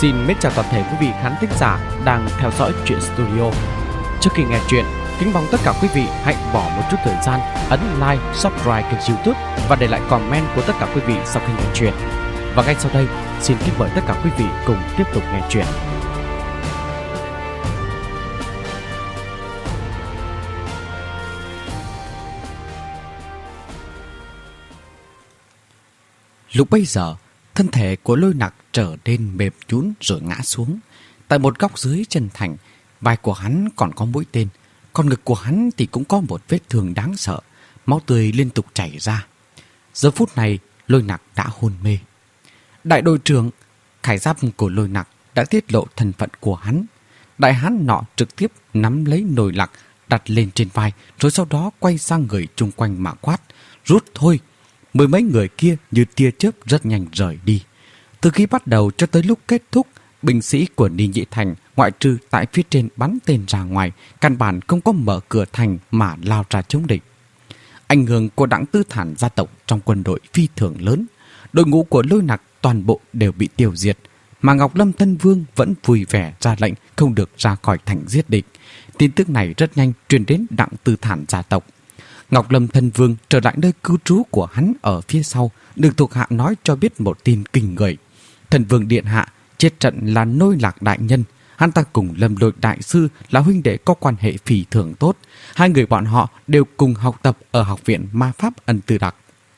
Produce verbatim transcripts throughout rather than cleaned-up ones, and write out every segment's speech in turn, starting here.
Xin mến chào toàn thể quý vị khán thính giả đang theo dõi Truyện Studio. Trước khi nghe chuyện, kính mong tất cả quý vị hãy bỏ một chút thời gian ấn like, subscribe kênh YouTube và để lại comment của tất cả quý vị sau khi nghe chuyện. Và ngay sau đây, xin kính mời tất cả quý vị cùng tiếp tục nghe chuyện. Lúc bây giờ, thân thể của Lôi Nặc trở nên mềm nhũn rồi ngã xuống. Tại một góc dưới chân thành, vai của hắn còn có mũi tên, còn ngực của hắn thì cũng có một vết thương đáng sợ, máu tươi liên tục chảy ra. Giờ phút này, Lôi Nặc đã hôn mê. Đại đội trưởng, khải giáp của Lôi Nặc đã tiết lộ thân phận của hắn. Đại hán nọ trực tiếp nắm lấy nồi lặc đặt lên trên vai, rồi sau đó quay sang người chung quanh mà quát: "Rút thôi!" Mười mấy người kia như tia chớp rất nhanh rời đi. Từ khi bắt đầu cho tới lúc kết thúc, binh sĩ của Ninh Nhị Thành ngoại trừ tại phía trên bắn tên ra ngoài, căn bản không có mở cửa thành mà lao ra chống địch. Ảnh hưởng của Đặng Tư Thản gia tộc trong quân đội phi thường lớn. Đội ngũ của Lôi Nặc toàn bộ đều bị tiêu diệt, mà Ngọc Lâm Thân Vương vẫn vui vẻ ra lệnh không được ra khỏi thành giết địch. Tin tức này rất nhanh truyền đến Đặng Tư Thản gia tộc. Ngọc Lâm Thân Vương trở lại nơi cư trú của hắn ở phía sau, được thuộc hạ nói cho biết một tin kinh người. Thần Vương điện hạ chết trận là Lôi Lạc đại nhân. Hắn ta cùng Lâm Lôi đại sư là huynh đệ có quan hệ phi thường tốt. Hai người bọn họ đều cùng học tập ở học viện ma pháp Ân Tư Đặc.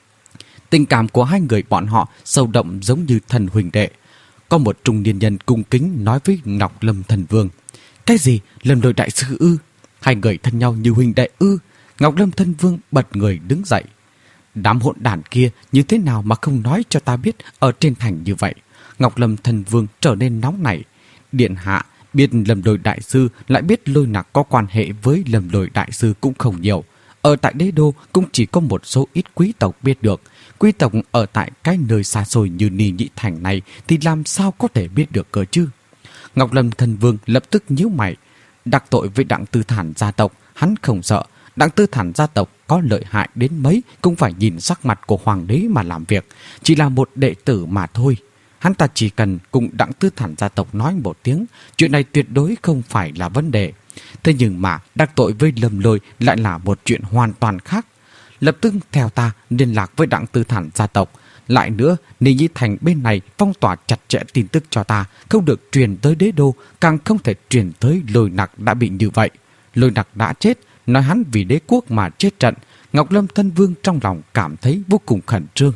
Tình cảm của hai người bọn họ sâu đậm giống như thần huynh đệ. Có một trung niên nhân cung kính nói với Ngọc Lâm Thần Vương: "Cái gì? Lâm Lôi đại sư ư? Hai người thân nhau như huynh đệ ư?" Ngọc Lâm Thân Vương bật người đứng dậy. "Đám hỗn đản kia như thế nào mà không nói cho ta biết ở trên thành như vậy?" Ngọc Lâm Thân Vương trở nên nóng nảy. "Điện hạ biết Lâm Lôi đại sư, lại biết Lôi Nặc có quan hệ với Lâm Lôi đại sư cũng không nhiều. Ở tại đế đô cũng chỉ có một số ít quý tộc biết được. Quý tộc ở tại cái nơi xa xôi như Ninh Nhị Thành này thì làm sao có thể biết được cơ chứ?" Ngọc Lâm Thân Vương lập tức nhíu mày. Đắc tội với Đặng Tư Thản gia tộc, hắn không sợ. Đặng Tư Thản gia tộc có lợi hại đến mấy cũng phải nhìn sắc mặt của hoàng đế mà làm việc. Chỉ là một đệ tử mà thôi. Hắn ta chỉ cần cùng Đặng Tư Thản gia tộc nói một tiếng, chuyện này tuyệt đối không phải là vấn đề. Thế nhưng mà đắc tội với Lâm Lôi lại là một chuyện hoàn toàn khác. Lập tức theo ta liên lạc với Đặng Tư Thản gia tộc. Lại nữa, Ninh Nhị Thành bên này phong tỏa chặt chẽ tin tức cho ta, không được truyền tới đế đô, càng không thể truyền tới Lôi Nặc đã bị như vậy. Lôi Nặc đã chết, nói hắn vì đế quốc mà chết trận. Ngọc Lâm Thân Vương trong lòng cảm thấy vô cùng khẩn trương.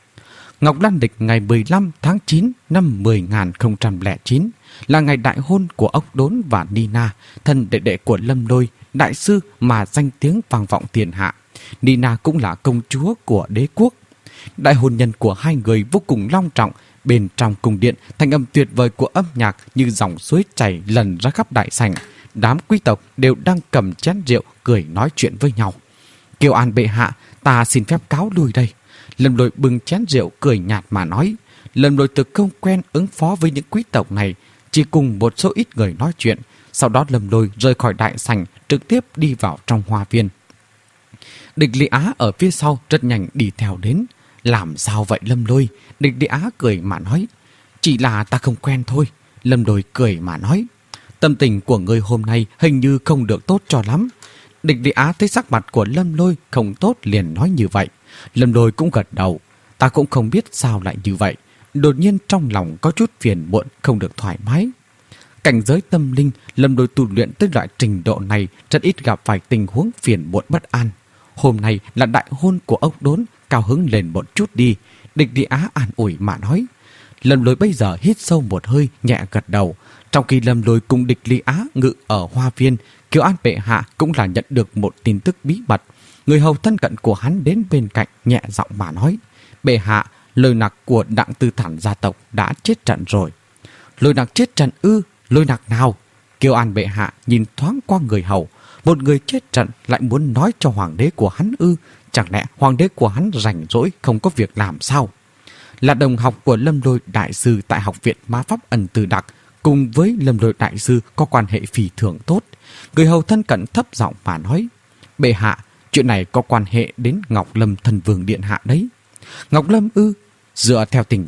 Ngọc Lan Lịch ngày mười lăm tháng chín năm mười nghìn không trăm lẻ chín là ngày đại hôn của Ốc Đốn và Nina, thân đệ đệ của Lâm Lôi đại sư mà danh tiếng vang vọng thiên hạ. Nina cũng là công chúa của đế quốc. Đại hôn nhân của hai người vô cùng long trọng. Bên trong cung điện, thanh âm tuyệt vời của âm nhạc như dòng suối chảy lần ra khắp đại sảnh. Đám quý tộc đều đang cầm chén rượu cười nói chuyện với nhau. "Kiều An bệ hạ, ta xin phép cáo lui đây." Lâm Lôi bưng chén rượu cười nhạt mà nói. Lâm Lôi thực không quen ứng phó với những quý tộc này, chỉ cùng một số ít người nói chuyện. Sau đó Lâm Lôi rời khỏi đại sảnh, trực tiếp đi vào trong hoa viên. Địch Lý Á ở phía sau rất nhanh đi theo đến. "Làm sao vậy Lâm Lôi?" Địch Lý Á cười mà nói. "Chỉ là ta không quen thôi." Lâm Lôi cười mà nói. "Tâm tình của ngươi hôm nay hình như không được tốt cho lắm." Địch Lý Á thấy sắc mặt của Lâm Lôi không tốt liền nói như vậy. Lâm Lôi cũng gật đầu. "Ta cũng không biết sao lại như vậy." Đột nhiên trong lòng có chút phiền muộn, không được thoải mái. Cảnh giới tâm linh, Lâm Lôi tu luyện tới loại trình độ này rất ít gặp phải tình huống phiền muộn bất an. Hôm nay là đại hôn của Ốc Đốn, cao hứng lên một chút đi. Địch Lý Á an ủi mà nói. Lâm Lôi bây giờ hít sâu một hơi, nhẹ gật đầu. Trong khi Lâm Lôi cùng Địch Lý Á ngự ở hoa viên, Kiều An bệ hạ cũng là nhận được một tin tức bí mật. Người hầu thân cận của hắn đến bên cạnh nhẹ giọng mà nói: "Bệ hạ, Lôi Nặc của Đặng Tư Thản gia tộc đã chết trận rồi." "Lôi Nặc chết trận ư? Lôi Nặc nào?" Kiều An bệ hạ nhìn thoáng qua người hầu. Một người chết trận lại muốn nói cho hoàng đế của hắn ư? Chẳng lẽ hoàng đế của hắn rảnh rỗi không có việc làm sao? Là đồng học của Lâm Lôi đại sư tại học viện ma pháp Ân Tư Đặc, cùng với Lâm Lôi đại sư có quan hệ phi thường tốt. Người hầu thân cận thấp giọng mà nói: "Bệ hạ, chuyện này có quan hệ đến Ngọc Lâm Thần Vương điện hạ đấy." "Ngọc Lâm ư?" Dựa theo tình báo,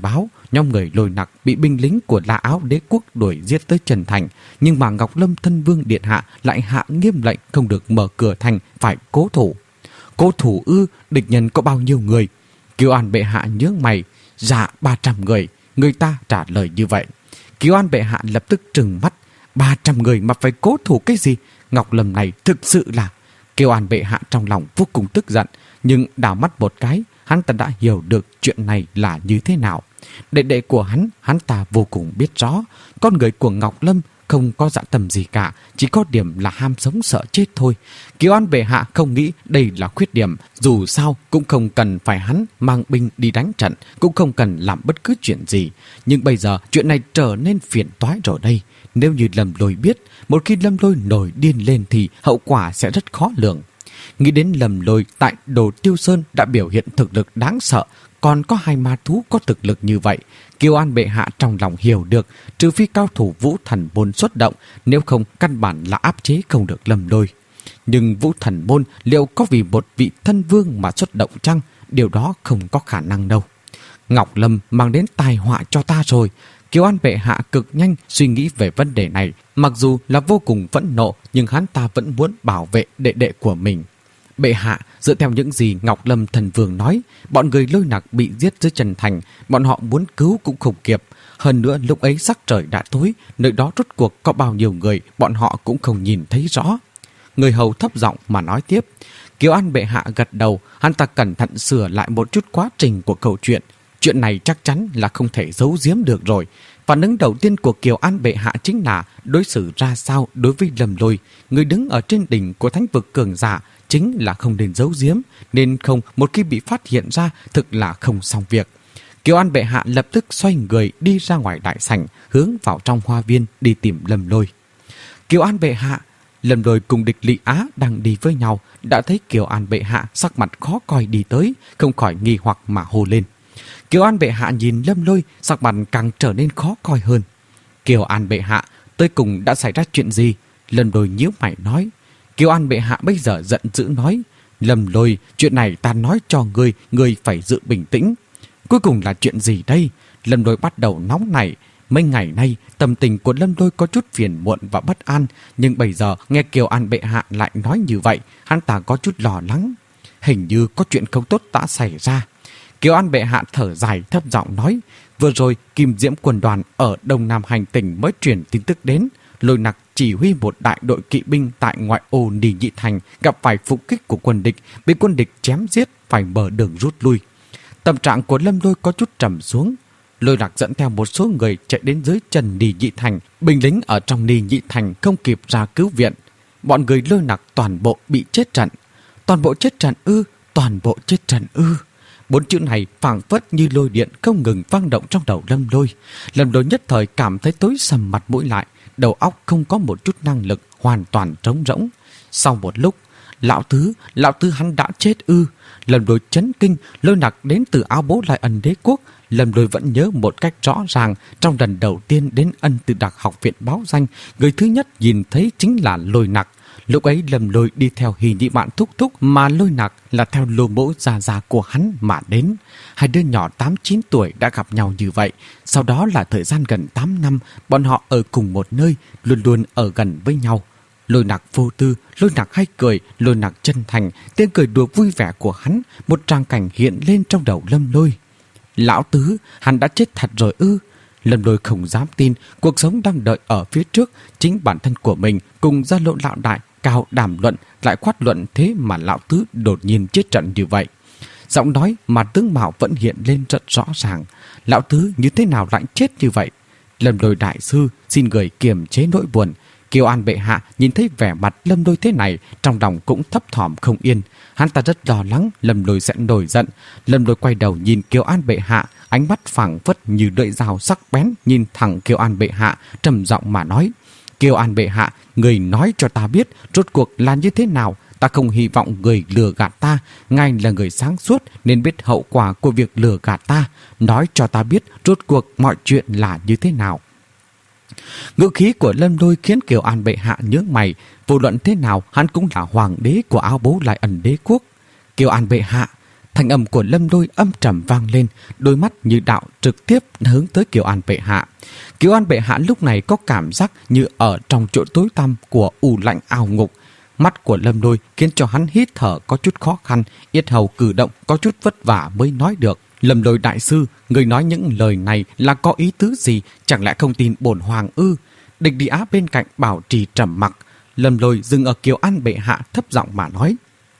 nhóm người Lôi Nặc bị binh lính của La Áo Đế quốc đuổi giết tới Trần Thành, nhưng mà Ngọc Lâm thân vương điện hạ lại hạ nghiêm lệnh không được mở cửa thành, phải cố thủ. Cố thủ ư? Địch nhân có bao nhiêu người? Kiều An bệ hạ nhướng mày. Dạ ba trăm người. Người ta trả lời như vậy. Kiều An bệ hạ lập tức trừng mắt. Ba trăm người mà phải cố thủ cái gì? Ngọc Lâm này thực sự là... Kiều An bệ hạ trong lòng vô cùng tức giận, nhưng đảo mắt một cái, hắn ta đã hiểu được chuyện này là như thế nào. Đệ đệ của hắn, hắn ta vô cùng biết rõ. Con người của Ngọc Lâm không có dạ tâm gì cả, chỉ có điểm là ham sống sợ chết thôi. Kiều An bệ hạ không nghĩ đây là khuyết điểm, dù sao cũng không cần phải hắn mang binh đi đánh trận, cũng không cần làm bất cứ chuyện gì. Nhưng bây giờ chuyện này trở nên phiền toái rồi đây. Nếu như Lâm Lôi biết, một khi Lâm Lôi nổi điên lên thì hậu quả sẽ rất khó lường. Nghĩ đến Lâm Lôi tại Đồ Tiêu Sơn đã biểu hiện thực lực đáng sợ, còn có hai ma thú có thực lực như vậy, Kiều An bệ hạ trong lòng hiểu được, trừ phi cao thủ Vũ Thần Môn xuất động, nếu không căn bản là áp chế không được Lâm Lôi. Nhưng Vũ Thần Môn liệu có vì một vị thân vương mà xuất động chăng? Điều đó không có khả năng đâu. Ngọc Lâm mang đến tai họa cho ta rồi. Kiều An bệ hạ cực nhanh suy nghĩ về vấn đề này, mặc dù là vô cùng phẫn nộ, nhưng hắn ta vẫn muốn bảo vệ đệ đệ của mình. Bệ hạ, dựa theo những gì Ngọc Lâm thần vương nói, bọn người Lôi Nặc bị giết dưới Trần Thành, bọn họ muốn cứu cũng không kịp. Hơn nữa lúc ấy sắc trời đã tối, nơi đó rốt cuộc có bao nhiêu người, bọn họ cũng không nhìn thấy rõ. Người hầu thấp giọng mà nói tiếp. Kiều An bệ hạ gật đầu, hắn ta cẩn thận sửa lại một chút quá trình của câu chuyện. Chuyện này chắc chắn là không thể giấu giếm được rồi. Phản ứng đầu tiên của Kiều An bệ hạ chính là đối xử ra sao đối với Lâm Lôi. Người đứng ở trên đỉnh của thánh vực cường giả chính là không nên giấu giếm, nên không một khi bị phát hiện ra thực là không xong việc. Kiều An bệ hạ lập tức xoay người đi ra ngoài đại sảnh, hướng vào trong hoa viên đi tìm Lâm Lôi. Kiều An bệ hạ, Lâm Lôi cùng địch Lý Á đang đi với nhau, đã thấy Kiều An bệ hạ sắc mặt khó coi đi tới, không khỏi nghi hoặc mà hô lên. Kiều An bệ hạ nhìn Lâm Lôi, sắc mặt càng trở nên khó coi hơn. Kiều An bệ hạ, tới cùng đã xảy ra chuyện gì? Lâm Lôi nhíu mày nói. Kiều An bệ hạ bây giờ giận dữ nói. Lâm Lôi, chuyện này ta nói cho ngươi, ngươi phải giữ bình tĩnh. Cuối cùng là chuyện gì đây? Lâm Lôi bắt đầu nóng nảy. Mấy ngày nay, tâm tình của Lâm Lôi có chút phiền muộn và bất an, nhưng bây giờ nghe Kiều An bệ hạ lại nói như vậy, hắn ta có chút lo lắng. Hình như có chuyện không tốt đã xảy ra. Kiều An bệ hạ thở dài thấp giọng nói. Vừa rồi Kim Diễm quân đoàn ở Đông Nam hành tỉnh mới truyền tin tức đến. Lôi Nặc chỉ huy một đại đội kỵ binh tại ngoại ô Nì Nhị Thành gặp phải phục kích của quân địch, bị quân địch chém giết, phải mở đường rút lui. Tâm trạng của Lâm Lôi có chút trầm xuống. Lôi Nặc dẫn theo một số người chạy đến dưới chân Nì Nhị Thành. Binh lính ở trong Nì Nhị Thành không kịp ra cứu viện. Bọn người Lôi Nặc toàn bộ bị chết trận. Toàn bộ chết trận ư? Toàn bộ chết trận ư? Bốn chữ này phảng phất như lôi điện không ngừng vang động trong đầu Lâm Lôi. Lâm Lôi nhất thời cảm thấy tối sầm mặt mũi lại, đầu óc không có một chút năng lực, hoàn toàn trống rỗng. Sau một lúc, lão tứ, lão tứ hắn đã chết ư? Lâm Lôi chấn kinh. Lôi Nặc đến từ Áo Bố Lai Ân Đế quốc. Lâm Lôi vẫn nhớ một cách rõ ràng, trong lần đầu tiên đến Ân Từ Đặc học viện báo danh, người thứ nhất nhìn thấy chính là Lôi Nặc. Lúc ấy Lâm Lôi đi theo Hỉ Nhị Mạn thúc thúc, mà Lôi Nặc là theo Lô Mỗ già già của hắn mà đến. Hai đứa nhỏ tám chín tuổi đã gặp nhau như vậy. Sau đó là thời gian gần tám năm, bọn họ ở cùng một nơi, luôn luôn ở gần với nhau. Lôi Nặc vô tư, Lôi Nặc hay cười, Lôi Nặc chân thành, tiếng cười đùa vui vẻ của hắn, một tràng cảnh hiện lên trong đầu Lâm Lôi. Lão tứ, hắn đã chết thật rồi ư? Lâm Lôi không dám tin, cuộc sống đang đợi ở phía trước, chính bản thân của mình cùng Gia Lộ lão đại cao đàm luận, lại khoát luận, thế mà lão tứ đột nhiên chết trận như vậy. Giọng nói mà tướng mạo vẫn hiện lên rất rõ ràng. Lão tứ như thế nào lại chết như vậy? Lâm Lôi đại sư xin người kiềm chế nỗi buồn. Kiều An bệ hạ nhìn thấy vẻ mặt Lâm Lôi thế này, trong lòng cũng thấp thỏm không yên. Hắn ta rất lo lắng Lâm Lôi sẽ nổi giận. Lâm Lôi quay đầu nhìn Kiều An bệ hạ, ánh mắt phảng phất như lưỡi dao sắc bén nhìn thẳng Kiều An bệ hạ, trầm giọng mà nói. Kiều An bệ hạ, người nói cho ta biết rốt cuộc là như thế nào. Ta không hy vọng người lừa gạt ta. Ngài là người sáng suốt nên biết hậu quả của việc lừa gạt ta. Nói cho ta biết rốt cuộc mọi chuyện là như thế nào. Ngữ khí của Lâm Lôi khiến Kiều An bệ hạ nhướng mày. Vô luận thế nào hắn cũng là hoàng đế của Áo Bố Lai Ân Đế quốc. Kiều An bệ hạ, Thanh âm của Lâm Lôi âm trầm vang lên, đôi mắt như đạo trực tiếp hướng tới Kiều An bệ hạ. Kiều An bệ hạ lúc này có cảm giác như ở trong chỗ tối tăm của u lạnh ao ngục. Mắt của Lâm Lôi khiến cho hắn hít thở có chút khó khăn, yết hầu cử động có chút vất vả mới nói được. Lâm Lôi đại sư, người nói những lời này là có ý tứ gì? Chẳng lẽ không tin bổn hoàng ư? Địch Đi Á bên cạnh bảo trì trầm mặc. Lâm Lôi dừng ở Kiều An bệ hạ thấp giọng mà nói: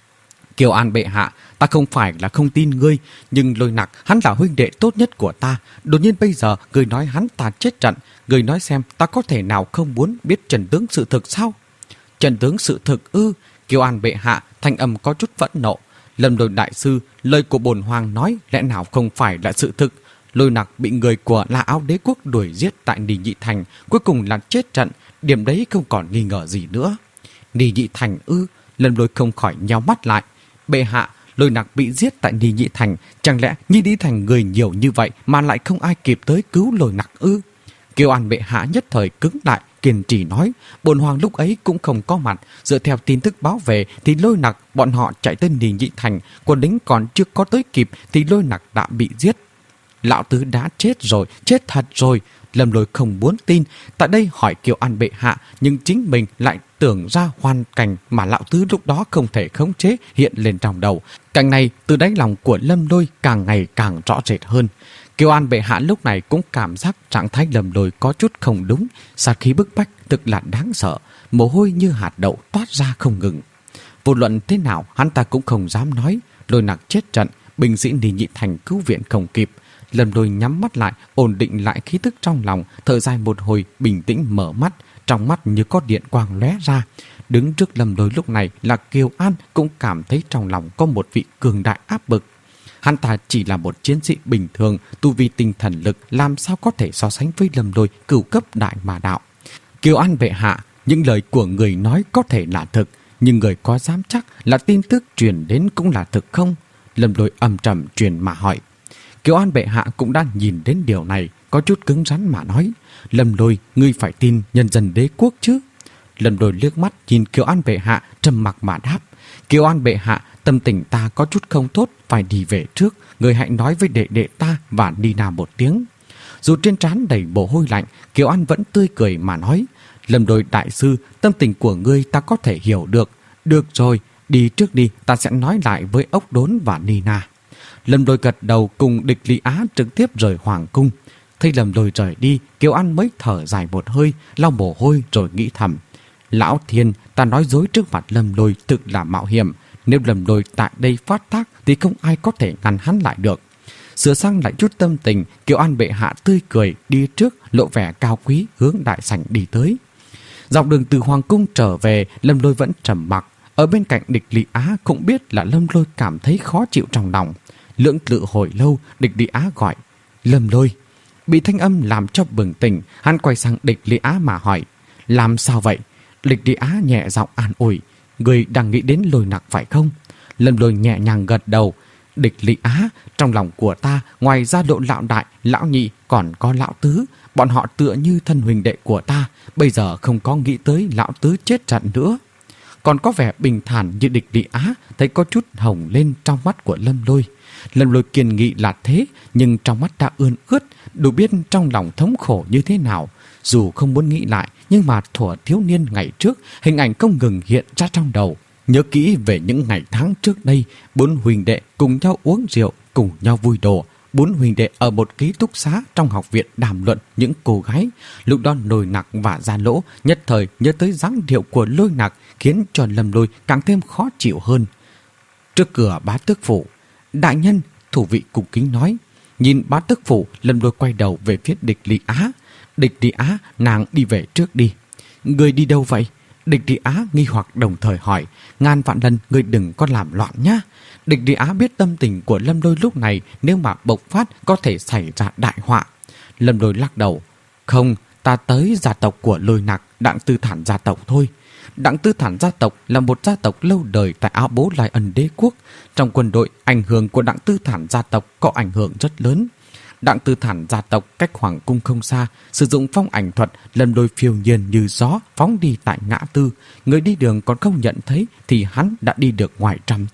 Kiều An bệ hạ, ta không phải là không tin ngươi, nhưng Lôi Nặc hắn là huynh đệ tốt nhất của ta. Đột nhiên bây giờ người nói hắn ta chết trận, người nói xem ta có thể nào không muốn biết trần tướng sự thực sao? Trần tướng sự thực ư? Kiều An bệ hạ thanh âm có chút phẫn nộ. Lâm Lôi đại sư, lời của bổn hoàng nói lẽ nào không phải là sự thực? Lôi Nặc bị người của La Áo Đế quốc đuổi giết tại Nì Nhị Thành, cuối cùng là chết trận, điểm đấy không còn nghi ngờ gì nữa. Nì Nhị Thành ư? Lâm Lôi không khỏi nheo mắt lại. Bệ hạ, Lôi Nặc bị giết tại Nì Nhị Thành, chẳng lẽ Nhi Nhị Thành người nhiều như vậy mà lại không ai kịp tới cứu Lôi Nặc ư? Kiều An bệ hạ nhất thời cứng lại, kiên trì nói: bổn hoàng lúc ấy cũng không có mặt, dựa theo tin tức báo về thì Lôi Nặc bọn họ chạy tới Nì Nhị Thành, quân lính còn chưa có tới kịp thì Lôi Nặc đã bị giết. Lão tứ đã chết rồi, chết thật rồi. Lâm Lôi không muốn tin, tại đây hỏi Kiều An bệ hạ, nhưng chính mình lại tưởng ra hoàn cảnh mà lão tứ lúc đó không thể khống chế hiện lên trong đầu. Cảnh này từ đáy lòng của Lâm Lôi càng ngày càng rõ rệt hơn. Kiều An bệ hạ lúc này cũng cảm giác trạng thái Lâm Lôi có chút không đúng, sát khí bức bách thực là đáng sợ, mồ hôi như hạt đậu toát ra không ngừng. Vô luận thế nào hắn ta cũng không dám nói. Lôi Nặc chết trận, binh sĩ Nì Nhị Thành cứu viện không kịp. Lâm Lôi nhắm mắt lại, ổn định lại khí tức trong lòng, thở dài một hồi, bình tĩnh mở mắt, trong mắt như có điện quang lóe ra. Đứng trước Lâm Lôi lúc này là Kiều An, cũng cảm thấy trong lòng có một vị cường đại áp bực. Hắn ta chỉ là một chiến sĩ bình thường, tu vi tinh thần lực làm sao có thể so sánh với Lâm Lôi cửu cấp đại mà đạo. Kiều An bệ hạ, những lời của người nói có thể là thực, nhưng người có dám chắc là tin tức truyền đến cũng là thực không? Lâm Lôi âm trầm truyền mà hỏi. Kiều An bệ hạ cũng đã nhìn đến điều này, có chút cứng rắn mà nói: Lâm Lôi, ngươi phải tin nhân dân đế quốc chứ? Lâm Lôi liếc mắt nhìn Kiều An bệ hạ, trầm mặc mà đáp: Kiều An bệ hạ, tâm tình ta có chút không tốt, phải đi về trước. Người hãy nói với đệ đệ ta và Nina một tiếng. Dù trên trán đầy mồ hôi lạnh, Kiều An vẫn tươi cười mà nói: Lâm Lôi đại sư, tâm tình của ngươi ta có thể hiểu được. Được rồi, đi trước đi, ta sẽ nói lại với Ốc Đốn và Nina. Lâm Lôi gật đầu, cùng Địch Lý Á trực tiếp rời hoàng cung. Thấy Lâm Lôi rời đi, Kiều An mới thở dài một hơi, lau mồ hôi rồi nghĩ thầm: Lão Thiên, ta nói dối trước mặt Lâm Lôi thực là mạo hiểm. Nếu Lâm Lôi tại đây phát tác thì không ai có thể ngăn hắn lại được. Sửa sang lại chút tâm tình, Kiều An bệ hạ tươi cười đi trước, lộ vẻ cao quý hướng đại sảnh đi tới. Dọc đường từ hoàng cung trở về, Lâm Lôi vẫn trầm mặc. Ở bên cạnh Địch Lý Á cũng biết là Lâm Lôi cảm thấy khó chịu trong lòng. Lưỡng lự hồi lâu, Địch Lý Á gọi: Lâm Lôi. Bị thanh âm làm cho bừng tỉnh, hắn quay sang Địch Lý Á mà hỏi: Làm sao vậy? Địch Lý Á nhẹ giọng an ủi: Người đang nghĩ đến Lôi Nặc phải không? Lâm Lôi nhẹ nhàng gật đầu: Địch Lý Á, trong lòng của ta ngoài ra Lộ lão đại, lão nhị còn có lão tứ, bọn họ tựa như thân huynh đệ của ta, bây giờ không có nghĩ tới lão tứ chết trận nữa. Còn có vẻ bình thản như Địch Lý Á thấy có chút hồng lên trong mắt của Lâm Lôi. Lâm Lôi kiên nghị là thế, nhưng trong mắt đã ươn ướt, đủ biết trong lòng thống khổ như thế nào. Dù không muốn nghĩ lại, nhưng mà thuở thiếu niên ngày trước, hình ảnh không ngừng hiện ra trong đầu. Nhớ kỹ về những ngày tháng trước đây, bốn huynh đệ cùng nhau uống rượu, cùng nhau vui đùa. Bốn huynh đệ ở một ký túc xá trong học viện đàm luận những cô gái. Lúc đó Lôi Nặc và Gia Lỗ nhất thời nhớ tới dáng điệu của Lôi Nặc, khiến cho Lâm Lôi càng thêm khó chịu hơn. Trước cửa Bá Tước phủ, đại nhân, thủ vị cung kính nói. Nhìn Bá Tước phủ, Lâm Lôi quay đầu về phía Địch Lý Á. Địch Lý Á, nàng đi về trước đi. Người đi đâu vậy? Địch Lý Á nghi hoặc đồng thời hỏi. Ngàn vạn lần người đừng có làm loạn nhá. Địch Lý Á biết tâm tình của Lâm Lôi lúc này, nếu mà bộc phát có thể xảy ra đại họa. Lâm Lôi lắc đầu. Không, ta tới gia tộc của Lôi Nặc, Đặng Tư Thản gia tộc thôi. Đặng Tư Thản gia tộc là một gia tộc lâu đời tại Áo Bố Lai Ân đế quốc. Trong quân đội, ảnh hưởng của Đặng Tư Thản gia tộc có ảnh hưởng rất lớn. Đặng Tư Thản gia tộc cách hoàng cung không xa, sử dụng phong ảnh thuật, Lâm Lôi phiêu nhiên như gió phóng đi tại ngã tư. Người đi đường còn không nhận thấy thì hắn đã đi được ngoài trăm thước.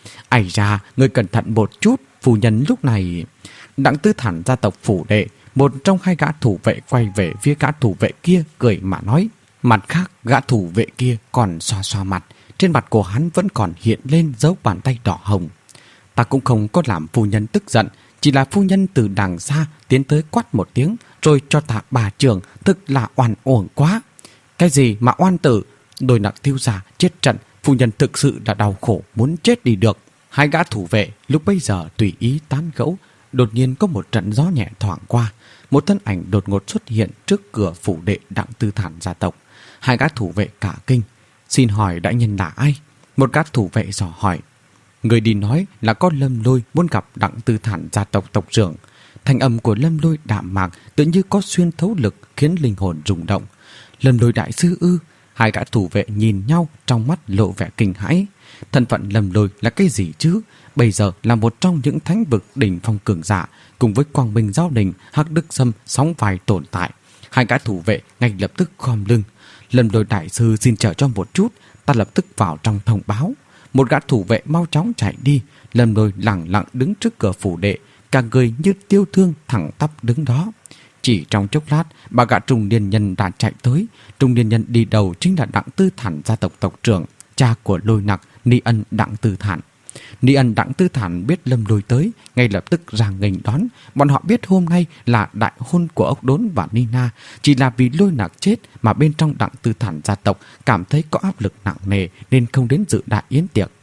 Ây ra, người cẩn thận một chút, phu nhân lúc này... Đặng Tư Thản gia tộc phủ đệ, một trong hai gã thủ vệ quay về phía gã thủ vệ kia cười mà nói. Mặt khác, gã thủ vệ kia còn xoa xoa mặt, trên mặt của hắn vẫn còn hiện lên dấu bàn tay đỏ hồng. Ta cũng không có làm phu nhân tức giận, chỉ là phu nhân từ đằng xa tiến tới quát một tiếng, rồi cho ta bà trường, thực là oan uổng quá. Cái gì mà oan tử? Đôi nặng tiêu giả chết trận, phu nhân thực sự đã đau khổ muốn chết đi được. Hai gã thủ vệ lúc bấy giờ tùy ý tán gẫu, đột nhiên có một trận gió nhẹ thoảng qua, một thân ảnh đột ngột xuất hiện trước cửa phủ đệ Đặng Tư Thản gia tộc. Hai gã thủ vệ cả kinh. Xin hỏi đại nhân là ai? Một gã thủ vệ dò hỏi. Người đi nói là có Lâm Lôi muốn gặp Đặng Tư Thản gia tộc tộc trưởng. Thanh âm của Lâm Lôi đạm mạc, tự như có xuyên thấu lực khiến linh hồn rung động. Lâm Lôi đại sư ư? Hai gã thủ vệ nhìn nhau, trong mắt lộ vẻ kinh hãi. Thân phận Lâm Lôi là cái gì chứ? Bây giờ là một trong những thánh vực đỉnh phong cường giả, cùng với Quang Minh Giáo Đình, Hắc Đức Sâm sóng vai tồn tại. Hai gã thủ vệ ngay lập tức khom lưng. Lâm Lôi đại sư xin chờ cho một chút, ta lập tức vào trong thông báo. Một gã thủ vệ mau chóng chạy đi. Lâm Lôi lặng lặng đứng trước cửa phủ đệ, cả người như tiêu thương thẳng tắp đứng đó. Chỉ trong chốc lát, ba gã trung niên nhân đã chạy tới. Trung niên nhân đi đầu chính là Đặng Tư Thản gia tộc tộc trưởng, cha của Lôi Nặc, Ni Ân Đặng Tư Thản. Ni Ân Đặng Tư Thản biết Lâm Lôi tới, ngay lập tức ra nghênh đón. Bọn họ biết hôm nay là đại hôn của Ốc Đốn và Nina, chỉ là vì Lôi Nặc chết mà bên trong Đặng Tư Thản gia tộc cảm thấy có áp lực nặng nề nên không đến dự đại yến tiệc.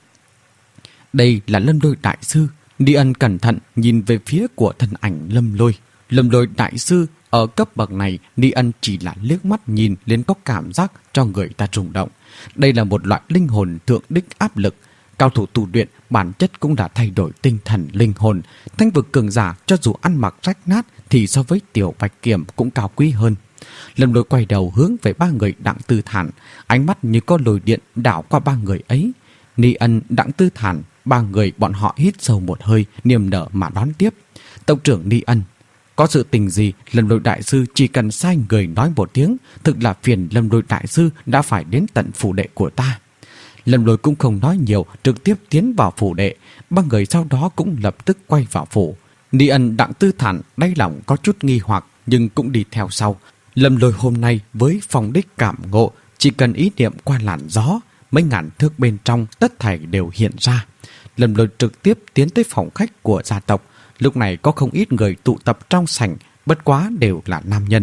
Đây là Lâm Lôi đại sư. Ni Ân cẩn thận nhìn về phía của thân ảnh Lâm Lôi. Lâm Lôi đại sư ở cấp bậc này, Ni Ân chỉ là liếc mắt nhìn lên có cảm giác cho người ta rung động. Đây là một loại linh hồn thượng đích áp lực. Cao thủ tu luyện bản chất cũng đã thay đổi tinh thần linh hồn. Thanh vực cường giả cho dù ăn mặc rách nát thì so với Tiểu Bạch Kiểm cũng cao quý hơn. Lâm Lôi quay đầu hướng về ba người Đặng Tư Thản, ánh mắt như có lồi điện đảo qua ba người ấy. Ni Ân, Đặng Tư Thản, ba người bọn họ hít sâu một hơi, niềm nở mà đón tiếp. Tộc trưởng Ni Ân, có sự tình gì Lâm Lôi đại sư chỉ cần sai người nói một tiếng, thực là phiền Lâm Lôi đại sư đã phải đến tận phủ đệ của ta. Lâm Lôi cũng không nói nhiều, trực tiếp tiến vào phủ đệ. Ba người sau đó cũng lập tức quay vào phủ. Ni Ân Đặng Tư Thản đáy lòng có chút nghi hoặc nhưng cũng đi theo sau. Lâm Lôi hôm nay với phong đích cảm ngộ, chỉ cần ý niệm qua làn gió, mấy ngàn thước bên trong tất thảy đều hiện ra. Lâm Lôi trực tiếp tiến tới phòng khách của gia tộc. Lúc này có không ít người tụ tập trong sảnh, bất quá đều là nam nhân.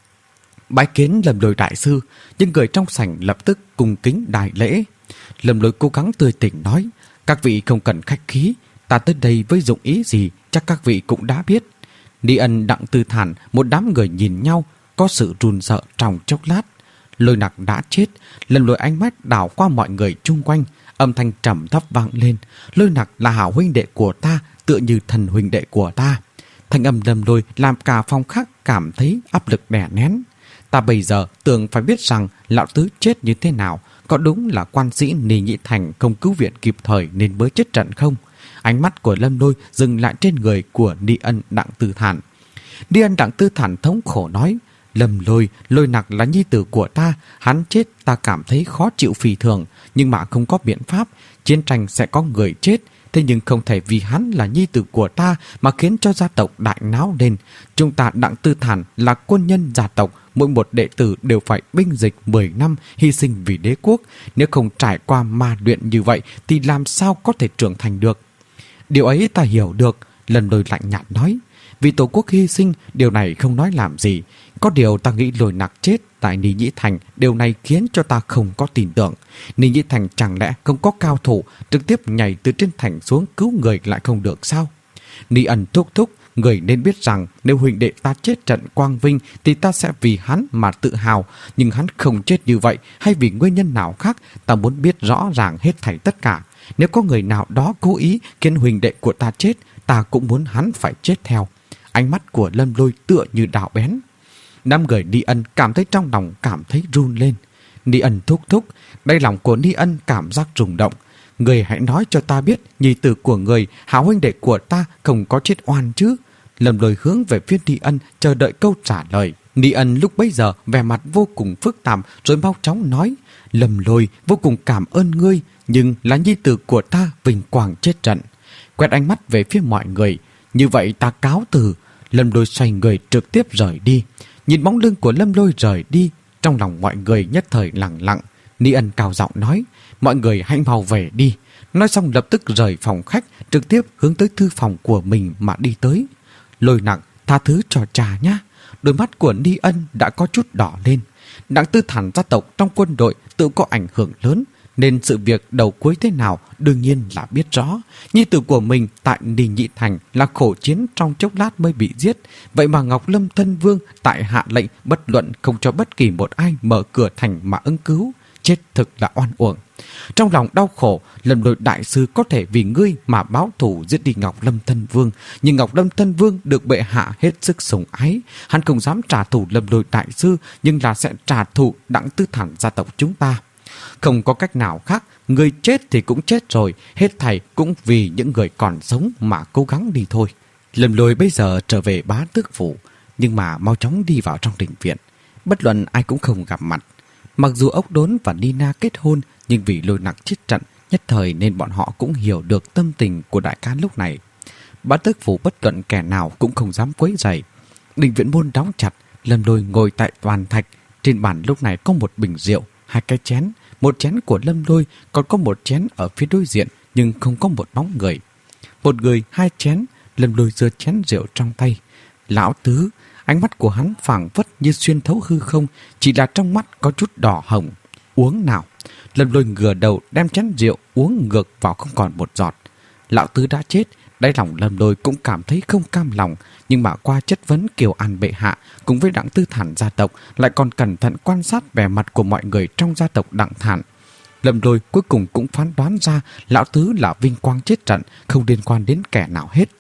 Bái kiến Lâm Lôi đại sư, những người trong sảnh lập tức cung kính đại lễ. Lâm Lôi cố gắng tươi tỉnh nói, các vị không cần khách khí, ta tới đây với dụng ý gì chắc các vị cũng đã biết. Ni Ân Đặng Tư Thản, một đám người nhìn nhau, có sự run sợ trong chốc lát. Lôi Nặc đã chết. Lâm Lôi ánh mắt đảo qua mọi người chung quanh, âm thanh trầm thấp vang lên. Lôi Nặc là hảo huynh đệ của ta, tựa như thần huynh đệ của ta. Thanh âm Lâm Lôi làm cả phòng khác cảm thấy áp lực đè nén. Ta bây giờ tưởng phải biết rằng lão tứ chết như thế nào. Có đúng là quan sĩ Ni Nhĩ Thành không cứu viện kịp thời nên mới chết trận không? Ánh mắt của Lâm Lôi dừng lại trên người của Ni Ân Đặng Tư Thản. Ni Ân Đặng Tư Thản thống khổ nói, Lâm Lôi, Lôi Nặc là nhi tử của ta, hắn chết ta cảm thấy khó chịu phi thường, nhưng mà không có biện pháp, chiến tranh sẽ có người chết, thế nhưng không thể vì hắn là nhi tử của ta mà khiến cho gia tộc đại náo lên. Chúng ta Đặng Tư Thản là quân nhân gia tộc, mỗi một đệ tử đều phải binh dịch mười năm, hy sinh vì đế quốc. Nếu không trải qua ma luyện như vậy thì làm sao có thể trưởng thành được? Điều ấy ta hiểu được, Lâm Lôi lạnh nhạt nói. Vì tổ quốc hy sinh, điều này không nói làm gì. Có điều ta nghĩ Lôi Nặc chết tại Ni Nhĩ Thành, điều này khiến cho ta không có tin tưởng. Ni Nhĩ Thành chẳng lẽ không có cao thủ trực tiếp nhảy từ trên thành xuống cứu người lại không được sao? Ni Ân thúc thúc, người nên biết rằng nếu huynh đệ ta chết trận quang vinh thì ta sẽ vì hắn mà tự hào, nhưng hắn không chết như vậy hay vì nguyên nhân nào khác, ta muốn biết rõ ràng hết thảy tất cả. Nếu có người nào đó cố ý khiến huynh đệ của ta chết, ta cũng muốn hắn phải chết theo. Ánh mắt của Lâm Lôi tựa như đào bén. Năm người Ni Ân cảm thấy trong lòng cảm thấy run lên. Ni Ân thúc thúc, đáy lòng của Ni Ân cảm giác rung động. Người hãy nói cho ta biết, nhi tử của người, hảo huynh đệ của ta không có chết oan chứ? Lâm Lôi hướng về phía Ni Ân chờ đợi câu trả lời. Ni Ân lúc bấy giờ vẻ mặt vô cùng phức tạp rồi mau chóng nói, Lâm Lôi vô cùng cảm ơn ngươi, nhưng là nhi tử của ta vinh quang chết trận. Quét ánh mắt về phía mọi người. Như vậy ta cáo từ. Lâm Lôi xoay người trực tiếp rời đi. Nhìn bóng lưng của Lâm Lôi rời đi, trong lòng mọi người nhất thời lặng lặng. Ni Ân cao giọng nói, mọi người hãy mau về đi. Nói xong lập tức rời phòng khách, trực tiếp hướng tới thư phòng của mình mà đi tới. Lôi Nặc, tha thứ cho cha nhá. Đôi mắt của Ni Ân đã có chút đỏ lên. Đặng Tư Thản gia tộc trong quân đội tự có ảnh hưởng lớn, nên sự việc đầu cuối thế nào đương nhiên là biết rõ. Nhi tử của mình tại Ni Nhị Thành là khổ chiến trong chốc lát mới bị giết. Vậy mà Ngọc Lâm Thân Vương tại hạ lệnh bất luận không cho bất kỳ một ai mở cửa thành mà ứng cứu. Chết thực là oan uổng. Trong lòng đau khổ, Lâm Lôi đại sư có thể vì ngươi mà báo thù giết đi Ngọc Lâm Thân Vương, nhưng Ngọc Lâm Thân Vương được bệ hạ hết sức sủng ái. Hắn không dám trả thù Lâm Lôi đại sư, nhưng là sẽ trả thù Đặng Tư Thản gia tộc chúng ta. Không có cách nào khác, người chết thì cũng chết rồi, hết thảy cũng vì những người còn sống mà cố gắng đi thôi. Lâm Lôi bây giờ trở về Bá Tước phủ, nhưng mà mau chóng đi vào trong đình viện. Bất luận ai cũng không gặp mặt. Mặc dù Ốc Đốn và Nina kết hôn, nhưng vì Lôi Nặc chết trận nhất thời nên bọn họ cũng hiểu được tâm tình của đại ca lúc này. Bá Tước phủ bất luận kẻ nào cũng không dám quấy rầy. Đình viện môn đóng chặt, Lâm Lôi ngồi tại toàn thạch. Trên bàn lúc này có một bình rượu, hai cái chén, một chén của Lâm Lôi, còn có một chén ở phía đối diện nhưng không có một bóng người. Một người hai chén, Lâm Lôi giơ chén rượu trong tay. Lão tứ, ánh mắt của hắn phảng phất như xuyên thấu hư không, chỉ là trong mắt có chút đỏ hồng. Uống nào. Lâm Lôi ngửa đầu đem chén rượu uống ngược vào không còn một giọt. Lão tứ đã chết, đáy lòng Lâm Lôi cũng cảm thấy không cam lòng, nhưng mà qua chất vấn Kiều An bệ hạ cùng với Đặng Tư Thản gia tộc, lại còn cẩn thận quan sát vẻ mặt của mọi người trong gia tộc Đặng Thản. Lâm Lôi cuối cùng cũng phán đoán ra lão tứ là vinh quang chết trận, không liên quan đến kẻ nào hết.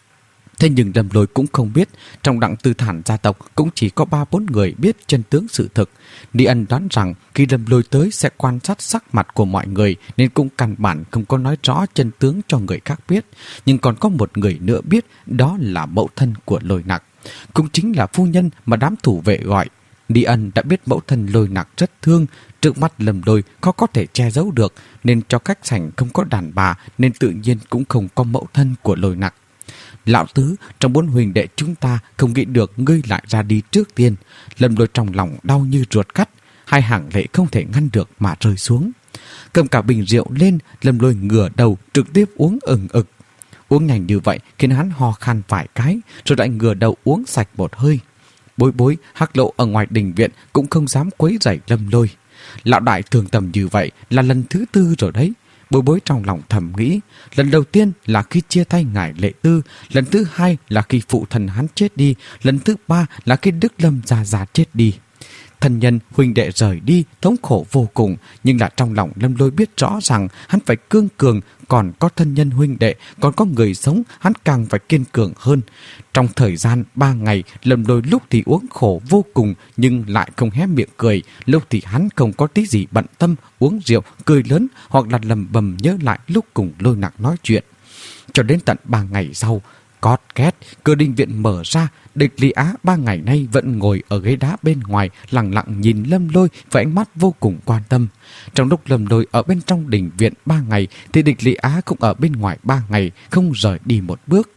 Thế nhưng Lâm Lôi cũng không biết, trong Đặng Tư Thản gia tộc cũng chỉ có ba bốn người biết chân tướng sự thực. Ni Ân đoán rằng khi Lâm Lôi tới sẽ quan sát sắc mặt của mọi người, nên cũng căn bản không có nói rõ chân tướng cho người khác biết. Nhưng còn có một người nữa biết, đó là mẫu thân của Lôi Nặc, cũng chính là phu nhân mà đám thủ vệ gọi. Ni Ân đã biết mẫu thân Lôi Nặc rất thương, trước mắt Lâm Lôi khó có thể che giấu được, nên cho khách sảnh không có đàn bà, nên tự nhiên cũng không có mẫu thân của Lôi Nặc. Lão tứ, trong bốn huynh đệ chúng ta không nghĩ được ngươi lại ra đi trước tiên. Lâm Lôi trong lòng đau như ruột cắt, hai hàng lệ không thể ngăn được mà rơi xuống. Cầm cả bình rượu lên, Lâm Lôi ngửa đầu trực tiếp uống ừng ực. Uống nhanh như vậy khiến hắn ho khan vài cái, rồi lại ngửa đầu uống sạch một hơi. Bối Bối, Hắc Lộ ở ngoài đình viện cũng không dám quấy rầy Lâm Lôi. Lão đại thường tầm như vậy là lần thứ tư rồi đấy. Bối Bối trong lòng thầm nghĩ, lần đầu tiên là khi chia tay ngài Lệ Tư, lần thứ hai là khi phụ thần hắn chết đi, lần thứ ba là khi Đức Lâm già già chết đi. Thân nhân huynh đệ rời đi thống khổ vô cùng, nhưng là trong lòng Lâm Lôi biết rõ rằng hắn phải cương cường, còn có thân nhân huynh đệ, còn có người sống, hắn càng phải kiên cường hơn. Trong thời gian ba ngày, Lâm Lôi lúc thì uống khổ vô cùng nhưng lại không hé miệng cười, lúc thì hắn không có tí gì bận tâm, uống rượu, cười lớn hoặc là lầm bầm nhớ lại lúc cùng Lôi Nặc nói chuyện. Cho đến tận ba ngày sau, cót két, cửa đình viện mở ra, Địch Lý Á ba ngày nay vẫn ngồi ở ghế đá bên ngoài, lặng lặng nhìn Lâm Lôi với ánh mắt vô cùng quan tâm. Trong lúc Lâm Lôi ở bên trong đình viện ba ngày, thì Địch Lý Á cũng ở bên ngoài ba ngày, không rời đi một bước.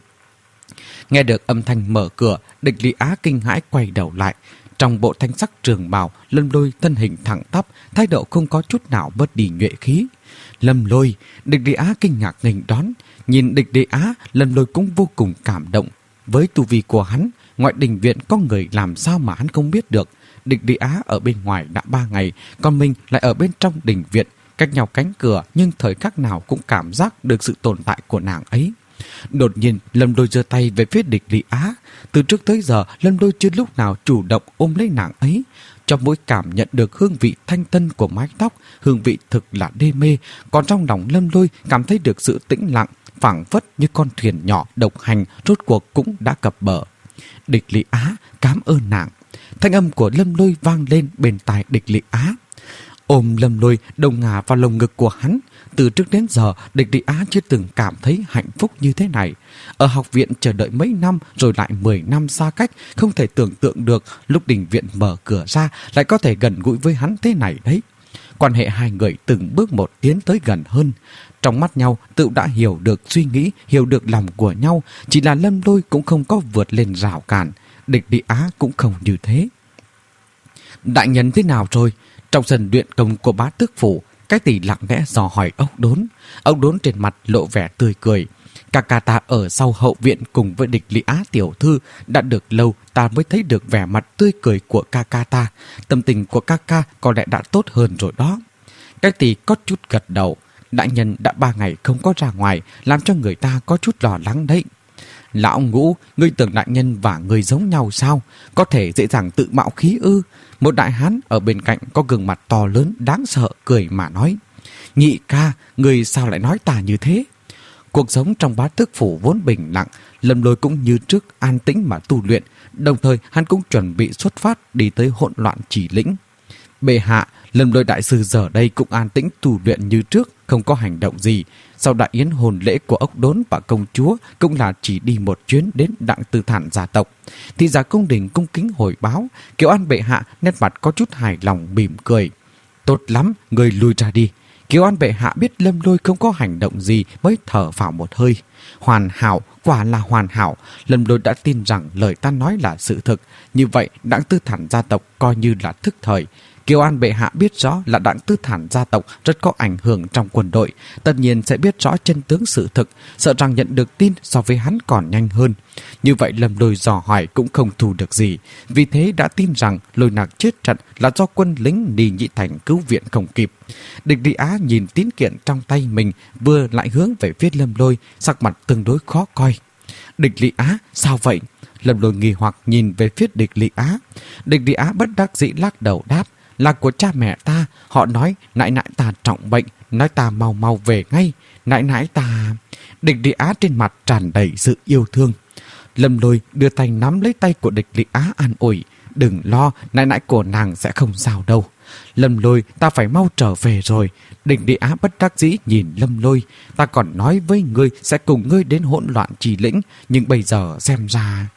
Nghe được âm thanh mở cửa, Địch Lý Á kinh hãi quay đầu lại. Trong bộ thanh sắc trường bào, Lâm Lôi thân hình thẳng tắp, thái độ không có chút nào bớt đi nhuệ khí. Lâm Lôi, Địch Lý Á kinh ngạc nghênh đón. Nhìn Địch Lý Á, Lâm Lôi cũng vô cùng cảm động. Với tu vi của hắn, ngoại đình viện có người làm sao mà hắn không biết được. Địch Lý Á ở bên ngoài đã ba ngày, còn mình lại ở bên trong đình viện, cách nhau cánh cửa, nhưng thời khắc nào cũng cảm giác được sự tồn tại của nàng ấy. Đột nhiên, Lâm Lôi giơ tay về phía Địch Lý Á. Từ trước tới giờ, Lâm Lôi chưa lúc nào chủ động ôm lấy nàng ấy. Trong mỗi cảm nhận được hương vị thanh tân của mái tóc, hương vị thực là đê mê, còn trong lòng Lâm Lôi cảm thấy được sự tĩnh lặng, phảng phất như con thuyền nhỏ độc hành rốt cuộc cũng đã cập bờ. Địch Lý Á, cảm ơn nàng. Thanh âm của Lâm Lôi vang lên bên tai Địch Lý Á. Ôm Lâm Lôi đầu ngả vào lồng ngực của hắn. Từ trước đến giờ, Địch Lý Á chưa từng cảm thấy hạnh phúc như thế này. Ở học viện chờ đợi mấy năm rồi lại mười năm xa cách, không thể tưởng tượng được lúc đình viện mở cửa ra lại có thể gần gũi với hắn thế này đấy. quan hệ hai người từng bước một tiến tới gần hơn. Trong mắt nhau tự đã hiểu được suy nghĩ, hiểu được lòng của nhau. Chỉ là Lâm Lôi cũng không có vượt lên rào cản, Địch Lý Á cũng không như thế. Đại nhân thế nào rồi? Trong sân luyện công của Bá Tước phủ, cái tỷ lặng lẽ dò hỏi Ốc Đốn. Ốc Đốn trên mặt lộ vẻ tươi cười. Ca ca ta ở sau hậu viện cùng với Địch Lý Á tiểu thư, đã được lâu ta mới thấy được vẻ mặt tươi cười của ca ca ta. Tâm tình của ca ca có lẽ đã tốt hơn rồi đó. Cái tỷ có chút gật đầu. Đại nhân đã ba ngày không có ra ngoài, làm cho người ta có chút lo lắng đấy. Lão Ngũ, ngươi tưởng đại nhân và ngươi giống nhau sao? Có thể dễ dàng tự mạo khí ư? Một đại hán ở bên cạnh có gương mặt to lớn đáng sợ cười mà nói. Nhị ca, ngươi sao lại nói ta như thế? Cuộc sống trong Bá Tước phủ vốn bình lặng, Lâm Lôi cũng như trước an tĩnh mà tu luyện, đồng thời hắn cũng chuẩn bị xuất phát đi tới hỗn loạn chỉ lĩnh. Bệ hạ, Lâm Lôi đại sư giờ đây cũng an tĩnh tu luyện như trước, không có hành động gì. Sau đại yến hồn lễ của Ốc Đốn và công chúa cũng là chỉ đi một chuyến đến Đặng Tư Thản gia tộc. Thị giả cung đình cung kính hồi báo, Kiều An bệ hạ nét mặt có chút hài lòng mỉm cười. Tốt lắm, người lui ra đi. Kiều An bệ hạ biết Lâm Lôi không có hành động gì mới thở phào một hơi. Hoàn hảo, quả là hoàn hảo. Lâm Lôi đã tin rằng lời ta nói là sự thực. Như vậy Đặng Tư Thản gia tộc coi như là thức thời. Kiều An bệ hạ biết rõ là Đặng Tư Thản gia tộc rất có ảnh hưởng trong quân đội, tất nhiên sẽ biết rõ chân tướng sự thực, sợ rằng nhận được tin so với hắn còn nhanh hơn. Như vậy Lâm Lôi dò hỏi cũng không thu được gì, vì thế đã tin rằng Lôi Nặc chết trận là do quân lính Ni Nhị Thành cứu viện không kịp. Địch Lý Á nhìn tín kiện trong tay mình vừa lại hướng về phía Lâm Lôi, sắc mặt tương đối khó coi. Địch Lý Á, sao vậy? Lâm Lôi nghi hoặc nhìn về phía Địch Lý Á. Địch Lý Á bất đắc dĩ lắc đầu đáp. Là của cha mẹ ta, họ nói nãi nãi ta trọng bệnh, nói ta mau mau về ngay, nãi nãi ta... Địch Lý Á trên mặt tràn đầy sự yêu thương. Lâm Lôi đưa tay nắm lấy tay của Địch Lý Á an ủi. Đừng lo, nãi nãi của nàng sẽ không sao đâu. Lâm Lôi, ta phải mau trở về rồi. Địch Lý Á bất đắc dĩ nhìn Lâm Lôi. Ta còn nói với ngươi sẽ cùng ngươi đến hỗn loạn trì lĩnh, nhưng bây giờ xem ra...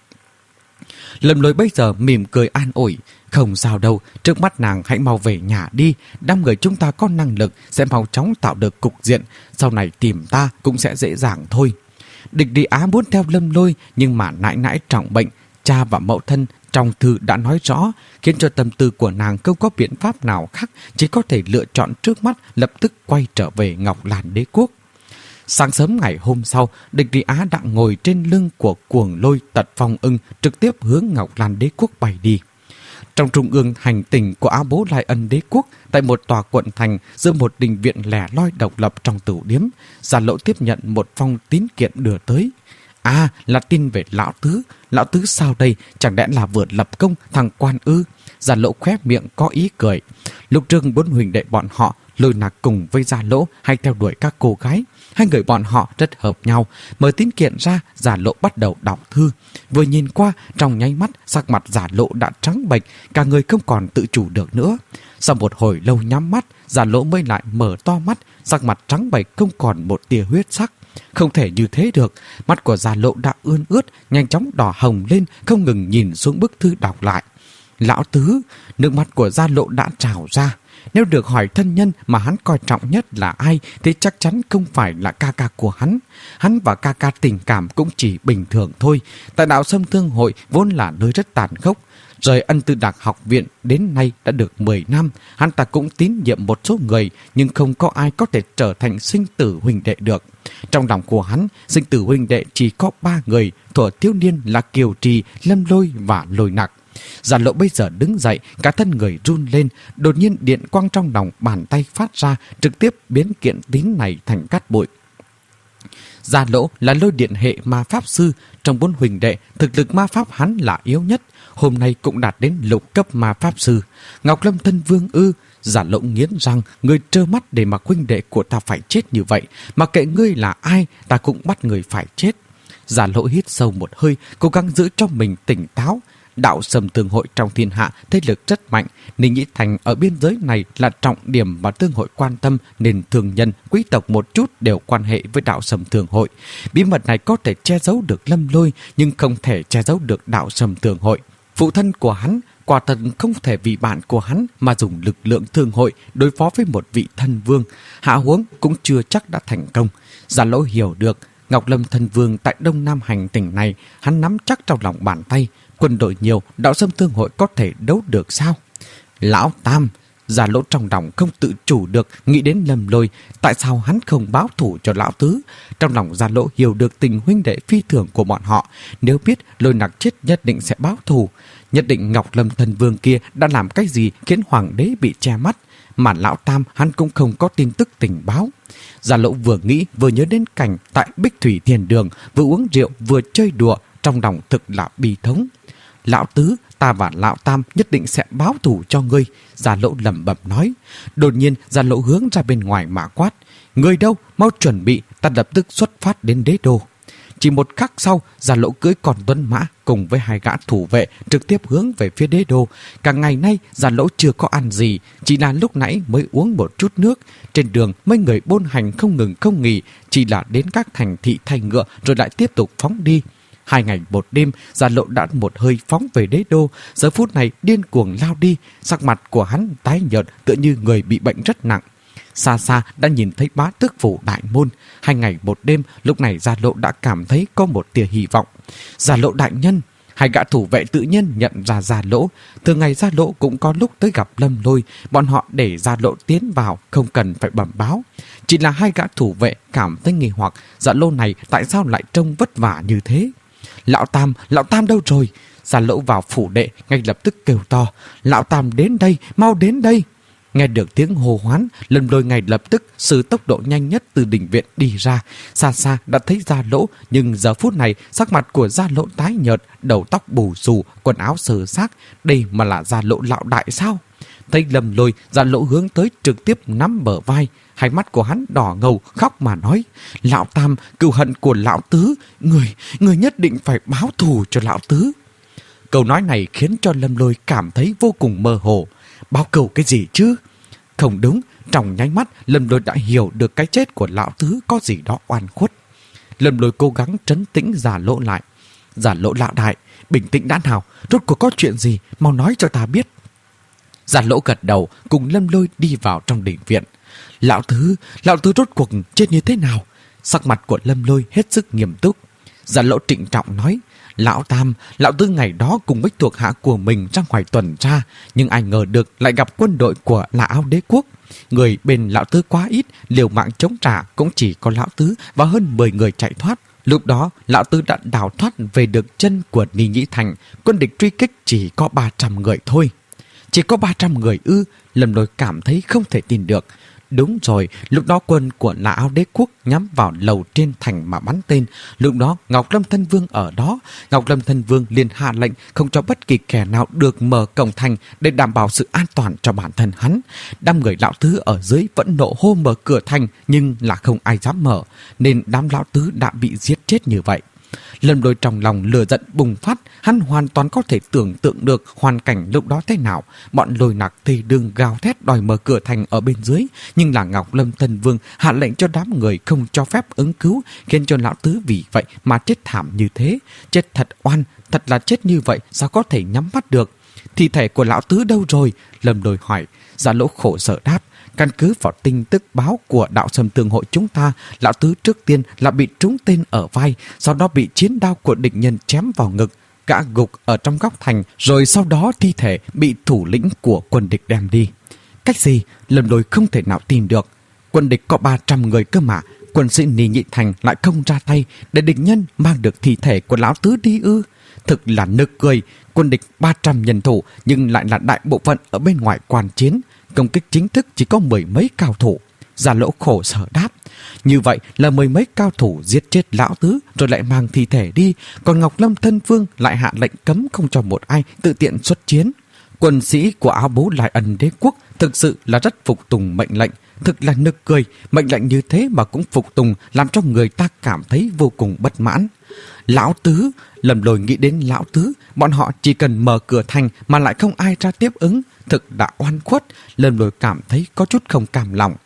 Lâm Lôi bây giờ mỉm cười an ủi. Không sao đâu, trước mắt nàng hãy mau về nhà đi. Đám người chúng ta có năng lực, sẽ mau chóng tạo được cục diện. Sau này tìm ta cũng sẽ dễ dàng thôi. Địch Lý Á muốn theo Lâm Lôi, nhưng mà nãi nãi trọng bệnh. Cha và mẫu thân trong thư đã nói rõ, khiến cho tâm tư của nàng không có biện pháp nào khác, chỉ có thể lựa chọn trước mắt lập tức quay trở về Ngọc Lan Đế Quốc. Sáng sớm ngày hôm sau, Địch Lý Á đã ngồi trên lưng của Cuồng Lôi Tật Phong Ưng, trực tiếp hướng Ngọc Lan Đế Quốc bay đi. Trong trung ương hành tỉnh của Á Bố Lai Ân Đế Quốc, tại một tòa quận thành giữa một đình viện lẻ loi độc lập trong tửu điếm, Giản Lộ tiếp nhận một phong tín kiện đưa tới. À, là tin về Lão Tứ. Lão Tứ sao đây? Chẳng lẽ là vừa lập công thằng quan ư? Giản Lộ khóe miệng có ý cười. Lúc trước bốn huynh đệ bọn họ, Lôi Nặc cùng với Gia Lỗ hay theo đuổi các cô gái. Hai người bọn họ rất hợp nhau. Mở tín kiện ra, Giả Lộ bắt đầu đọc thư. Vừa nhìn qua, trong nháy mắt, sắc mặt Giả Lộ đã trắng bệch, cả người không còn tự chủ được nữa. Sau một hồi lâu nhắm mắt, Giả Lộ mới lại mở to mắt, sắc mặt trắng bệch không còn một tia huyết sắc. Không thể như thế được, mắt của Giả Lộ đã ươn ướt, nhanh chóng đỏ hồng lên, không ngừng nhìn xuống bức thư đọc lại. Lão Tứ, nước mắt của Gia Lộ đã trào ra. Nếu được hỏi thân nhân mà hắn coi trọng nhất là ai thì chắc chắn không phải là ca ca của hắn. Hắn và ca ca tình cảm cũng chỉ bình thường thôi. Tại Đạo Sâm Thương Hội vốn là nơi rất tàn khốc. Rời Ân Tư Đạc học viện đến nay đã được mười năm. Hắn ta cũng tín nhiệm một số người, nhưng không có ai có thể trở thành sinh tử huynh đệ được. Trong lòng của hắn, sinh tử huynh đệ chỉ có ba người. Thuở thiếu niên là Kiều Trì, Lâm Lôi và Lôi Nặc. Giản Lộ bây giờ đứng dậy, cả thân người run lên, đột nhiên điện quang trong lòng bàn tay phát ra, trực tiếp biến kiện tín này thành cát bụi. Giản Lộ là Lôi Điện hệ ma pháp sư, trong bốn huynh đệ, thực lực ma pháp hắn là yếu nhất, hôm nay cũng đạt đến lục cấp ma pháp sư. Ngọc Lâm thân vương ư? Giản Lộ nghiến răng, ngươi trơ mắt để mà huynh đệ của ta phải chết như vậy, mà kệ ngươi là ai, ta cũng bắt người phải chết. Giản Lộ hít sâu một hơi, cố gắng giữ cho mình tỉnh táo. Đạo Sâm Thương Hội trong thiên hạ thế lực rất mạnh, Ninh Nhĩ Thành ở biên giới này là trọng điểm mà Thương Hội quan tâm, nên thương nhân, quý tộc một chút đều quan hệ với Đạo Sâm Thương Hội. Bí mật này có thể che giấu được Lâm Lôi, nhưng không thể che giấu được Đạo Sâm Thương Hội. Phụ thân của hắn quả thật không thể vì bạn của hắn mà dùng lực lượng thương hội đối phó với một vị thân vương, hạ huống cũng chưa chắc đã thành công. Giả Lỗ hiểu được, Ngọc Lâm thân vương tại Đông Nam hành tỉnh này, hắn nắm chắc trong lòng bàn tay, quân đội nhiều, Đạo Sâm thương hội có thể đấu được sao? Lão Tam, Giả Lỗ trong lòng không tự chủ được nghĩ đến Lâm Lôi, tại sao hắn không báo thủ cho lão tứ? Trong lòng Giả Lỗ hiểu được tình huynh đệ phi thường của bọn họ, nếu biết Lôi Nặc chết nhất định sẽ báo thù. Nhất định Ngọc Lâm thần vương kia đã làm cái gì khiến hoàng đế bị che mắt, mà lão Tam hắn cũng không có tin tức tình báo. Giả Lỗ vừa nghĩ vừa nhớ đến cảnh tại Bích Thủy Thiền Đường, vừa uống rượu vừa chơi đùa, trong lòng thực là bi thống. Lão tứ, ta và lão Tam nhất định sẽ báo thù cho ngươi, Giả Lỗ lẩm bẩm nói. Đột nhiên Giả Lỗ hướng ra bên ngoài mà quát: người đâu, mau chuẩn bị, ta lập tức xuất phát đến đế đô. Chỉ một khắc sau, Giả Lỗ cưỡi con tuấn mã cùng với hai gã thủ vệ trực tiếp hướng về phía đế đô. Cả ngày nay Giả Lỗ chưa có ăn gì, chỉ là lúc nãy mới uống một chút nước. Trên đường mấy người bôn hành không ngừng không nghỉ, chỉ là đến các thành thị thay ngựa rồi lại tiếp tục phóng đi. Hai ngày một đêm, Giả Lỗ đã một hơi phóng về đế đô, giờ phút này điên cuồng lao đi, sắc mặt của hắn tái nhợt tựa như người bị bệnh rất nặng. Xa xa đã nhìn thấy bá tước phủ đại môn. Hai ngày một đêm, lúc này Giả Lỗ đã cảm thấy có một tia hy vọng. Giả Lỗ đại nhân, hai gã thủ vệ tự nhiên nhận ra Giả Lỗ. Thường ngày Giả Lỗ cũng có lúc tới gặp Lâm Lôi, bọn họ để Giả Lỗ tiến vào, không cần phải bẩm báo. Chỉ là hai gã thủ vệ cảm thấy nghi hoặc, Giả Lỗ này tại sao lại trông vất vả như thế? Lão Tam, lão Tam đâu rồi? Giả Lỗ vào phủ đệ ngay lập tức kêu to: lão Tam đến đây, mau đến đây! Nghe được tiếng hô hoán, Lâm Lôi ngay lập tức sử tốc độ nhanh nhất từ đình viện đi ra. Xa xa đã thấy Giả Lỗ, nhưng giờ phút này sắc mặt của Giả Lỗ tái nhợt, đầu tóc bù xù, quần áo sờ xác. Đây mà là Giả Lỗ lão đại sao? Thấy Lâm Lôi, Giả Lỗ hướng tới trực tiếp nắm bờ vai. Hai mắt của hắn đỏ ngầu, khóc mà nói: lão Tam, cừu hận của lão tứ, người, người nhất định phải báo thù cho lão tứ. Câu nói này khiến cho Lâm Lôi cảm thấy vô cùng mơ hồ. Báo cầu cái gì chứ? Không đúng, trong nháy mắt Lâm Lôi đã hiểu được cái chết của lão tứ có gì đó oan khuất. Lâm Lôi cố gắng trấn tĩnh Giả Lỗ lại. Giả Lỗ lão đại, bình tĩnh đã nào, rốt cuộc có chuyện gì, mau nói cho ta biết. Giả Lỗ gật đầu, cùng Lâm Lôi đi vào trong đình viện. Lão tứ, lão tứ rốt cuộc chết như thế nào? Sắc mặt của Lâm Lôi hết sức nghiêm túc. Giả Lỗ trịnh trọng nói: lão Tam, lão tứ ngày đó cùng với thuộc hạ của mình ra ngoài tuần tra, nhưng ai ngờ được lại gặp quân đội của Lã Áo Đế quốc. Người bên lão tứ quá ít, liều mạng chống trả cũng chỉ có lão tứ và hơn mười người chạy thoát. Lúc đó lão tứ đã đào thoát về được chân của Ni Nhĩ Thành, quân địch truy kích chỉ có ba trăm người thôi. Chỉ có ba trăm người ư? Lâm Lôi cảm thấy không thể tin được. Đúng rồi, lúc đó quân của Lã Áo Đế quốc nhắm vào lầu trên thành mà bắn tên. Lúc đó Ngọc Lâm thân vương ở đó. Ngọc Lâm thân vương liền hạ lệnh không cho bất kỳ kẻ nào được mở cổng thành để đảm bảo sự an toàn cho bản thân hắn. Đám người lão tứ ở dưới vẫn nộ hô mở cửa thành, nhưng là không ai dám mở, nên đám lão tứ đã bị giết chết như vậy. Lâm Lôi trong lòng lửa giận bùng phát, hắn hoàn toàn có thể tưởng tượng được hoàn cảnh lúc đó thế nào. Bọn Lôi Nặc thì đừng gào thét đòi mở cửa thành ở bên dưới, nhưng là Ngọc Lâm Tân Vương hạ lệnh cho đám người không cho phép ứng cứu, khiến cho lão tứ vì vậy mà chết thảm như thế. Chết thật oan, thật là chết như vậy sao có thể nhắm mắt được? Thi thể của lão tứ đâu rồi? Lâm Lôi hỏi. Giả Lỗ khổ sở đáp: căn cứ vào tin tức báo của Đạo Sâm Thương hội chúng ta, lão tứ trước tiên là bị trúng tên ở vai, sau đó bị chiến đao của địch nhân chém vào ngực, gã gục ở trong góc thành, rồi sau đó thi thể bị thủ lĩnh của quân địch đem đi. Cách gì? Lâm Lôi không thể nào tin được. Quân địch có ba trăm người cơ mà, quân sĩ Ni Nhĩ Thành lại không ra tay để địch nhân mang được thi thể của lão tứ đi ư? Thực là nực cười. Quân địch ba trăm nhân thủ nhưng lại là đại bộ phận ở bên ngoài quan chiến, công kích chính thức chỉ có mười mấy cao thủ. Giả Lỗ khổ sở đáp: như vậy là mười mấy cao thủ giết chết lão tứ rồi lại mang thi thể đi, còn Ngọc Lâm thân vương lại hạ lệnh cấm không cho một ai tự tiện xuất chiến. Quân sĩ của Áo Bố Lại Ân Đế quốc thực sự là rất phục tùng mệnh lệnh. Thực là nực cười, mệnh lệnh như thế mà cũng phục tùng, làm cho người ta cảm thấy vô cùng bất mãn. Lão tứ, Lâm Lôi nghĩ đến lão tứ, bọn họ chỉ cần mở cửa thành mà lại không ai ra tiếp ứng, thực đã oan khuất. Lâm Lôi cảm thấy có chút không cam lòng.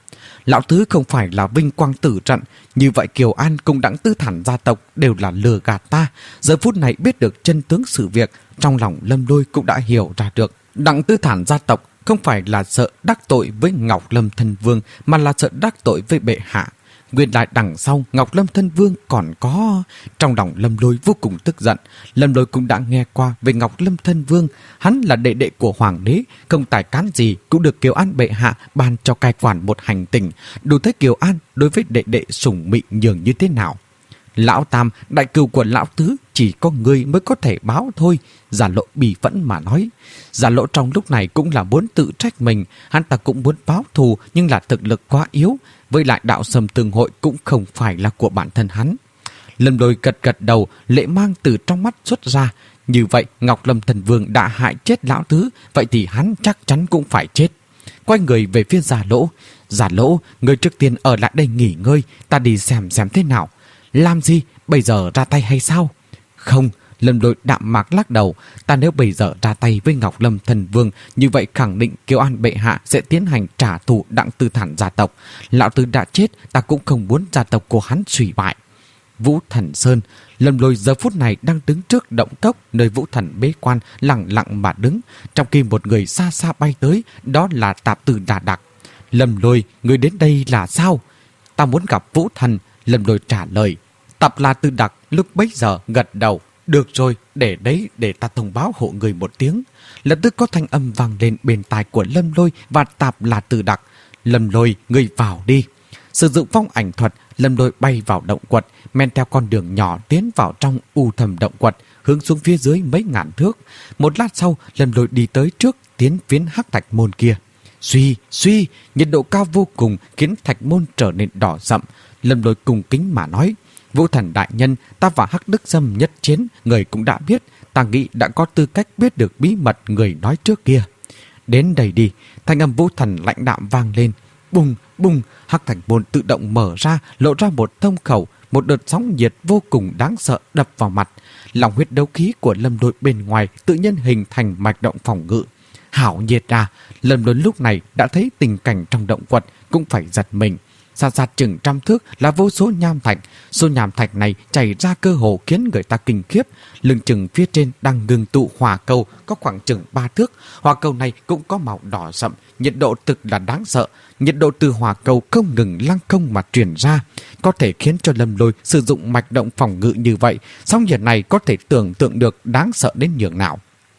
Lão Tứ không phải là vinh quang tử trận. Như vậy Kiều An cùng Đặng Tư Thản gia tộc đều là lừa gạt ta. Giờ phút này biết được chân tướng sự việc, trong lòng Lâm Lôi cũng đã hiểu ra được. Đặng Tư Thản gia tộc không phải là sợ đắc tội với Ngọc Lâm Thân Vương, mà là sợ đắc tội với bệ hạ. Nguyên lại đằng sau Ngọc Lâm Thân Vương còn có... Trong lòng Lâm Lôi vô cùng tức giận. Lâm Lôi cũng đã nghe qua về Ngọc Lâm Thân Vương. Hắn là đệ đệ của hoàng đế, không tài cán gì cũng được Kiều An bệ hạ ban cho cai quản một hành tinh. Đủ thấy Kiều An đối với đệ đệ sủng mị nhường như thế nào. Lão Tam, đại cừu của Lão Tứ, chỉ có ngươi mới có thể báo thôi. Giả Lộ bỉ phẫn mà nói. Giả Lộ trong lúc này cũng là muốn tự trách mình. Hắn ta cũng muốn báo thù, nhưng là thực lực quá yếu. Với lại đạo Sâm Tương Hội cũng không phải là của bản thân hắn. Lâm Lôi gật gật đầu, lệ mang từ trong mắt xuất ra. Như vậy Ngọc Lâm Thần Vương đã hại chết Lão Tứ, vậy thì hắn chắc chắn cũng phải chết. Quay người về phía Giả Lỗ. Giả Lỗ, người trước tiên ở lại đây nghỉ ngơi, ta đi xem xem thế nào. Làm gì? Bây giờ ra tay hay sao? Không, Lâm Lôi đạm mạc lắc đầu. Ta nếu bây giờ ra tay với Ngọc Lâm Thần Vương, như vậy khẳng định Kiều An bệ hạ sẽ tiến hành trả thù Đặng Tư Thản gia tộc. Lão Tứ đã chết, ta cũng không muốn gia tộc của hắn suy bại. Vũ Thần Sơn. Lâm Lôi giờ phút này đang đứng trước động cốc nơi Vũ Thần bế quan, lặng lặng mà đứng, trong khi một người xa xa bay tới, đó là Tạp Tử Đà Đặc. Lâm Lôi, người đến đây là sao? Ta muốn gặp Vũ Thần. Lâm Lôi trả lời. Tạp La Tư Đặc lúc bấy giờ gật đầu. Được rồi, để đấy để ta thông báo hộ người một tiếng. Lập tức có thanh âm vang lên bên tai của Lâm Lôi và Tạp La Tư Đặc. Lâm Lôi, người vào đi. Sử dụng phong ảnh thuật, Lâm Lôi bay vào động quật, men theo con đường nhỏ tiến vào trong u thầm động quật, hướng xuống phía dưới mấy ngàn thước. Một lát sau, Lâm Lôi đi tới trước tiến phiến hắc thạch môn kia. Suy, suy, nhiệt độ cao vô cùng khiến thạch môn trở nên đỏ sậm. Lâm Lôi cung kính mà nói. Vũ Thần đại nhân, ta và Hắc Đức Sâm nhất chiến, người cũng đã biết. Ta nghĩ đã có tư cách biết được bí mật người nói trước kia. Đến đây đi. Thanh âm Vũ Thần lãnh đạm vang lên. Bùng, bùng, hắc thạch môn tự động mở ra, lộ ra một thông khẩu. Một đợt sóng nhiệt vô cùng đáng sợ đập vào mặt. Lòng huyết đấu khí của Lâm Lôi bên ngoài tự nhiên hình thành mạch động phòng ngự. Hảo nhiệt à. Lâm Lôi lúc này đã thấy tình cảnh trong động quật, cũng phải giật mình. Xa xa chừng trăm thước là vô số nham thạch. Số nham thạch này chảy ra cơ hồ khiến người ta kinh khiếp. Lưng chừng phía trên đang ngừng tụ hỏa cầu có khoảng chừng ba thước. Hỏa cầu này cũng có màu đỏ sậm, nhiệt độ thực là đáng sợ. Nhiệt độ từ hỏa cầu không ngừng lăng không mà truyền ra, có thể khiến cho Lâm Lôi sử dụng mạch động phòng ngự như vậy. Sóng nhiệt này có thể tưởng tượng được đáng sợ đến nhường nào.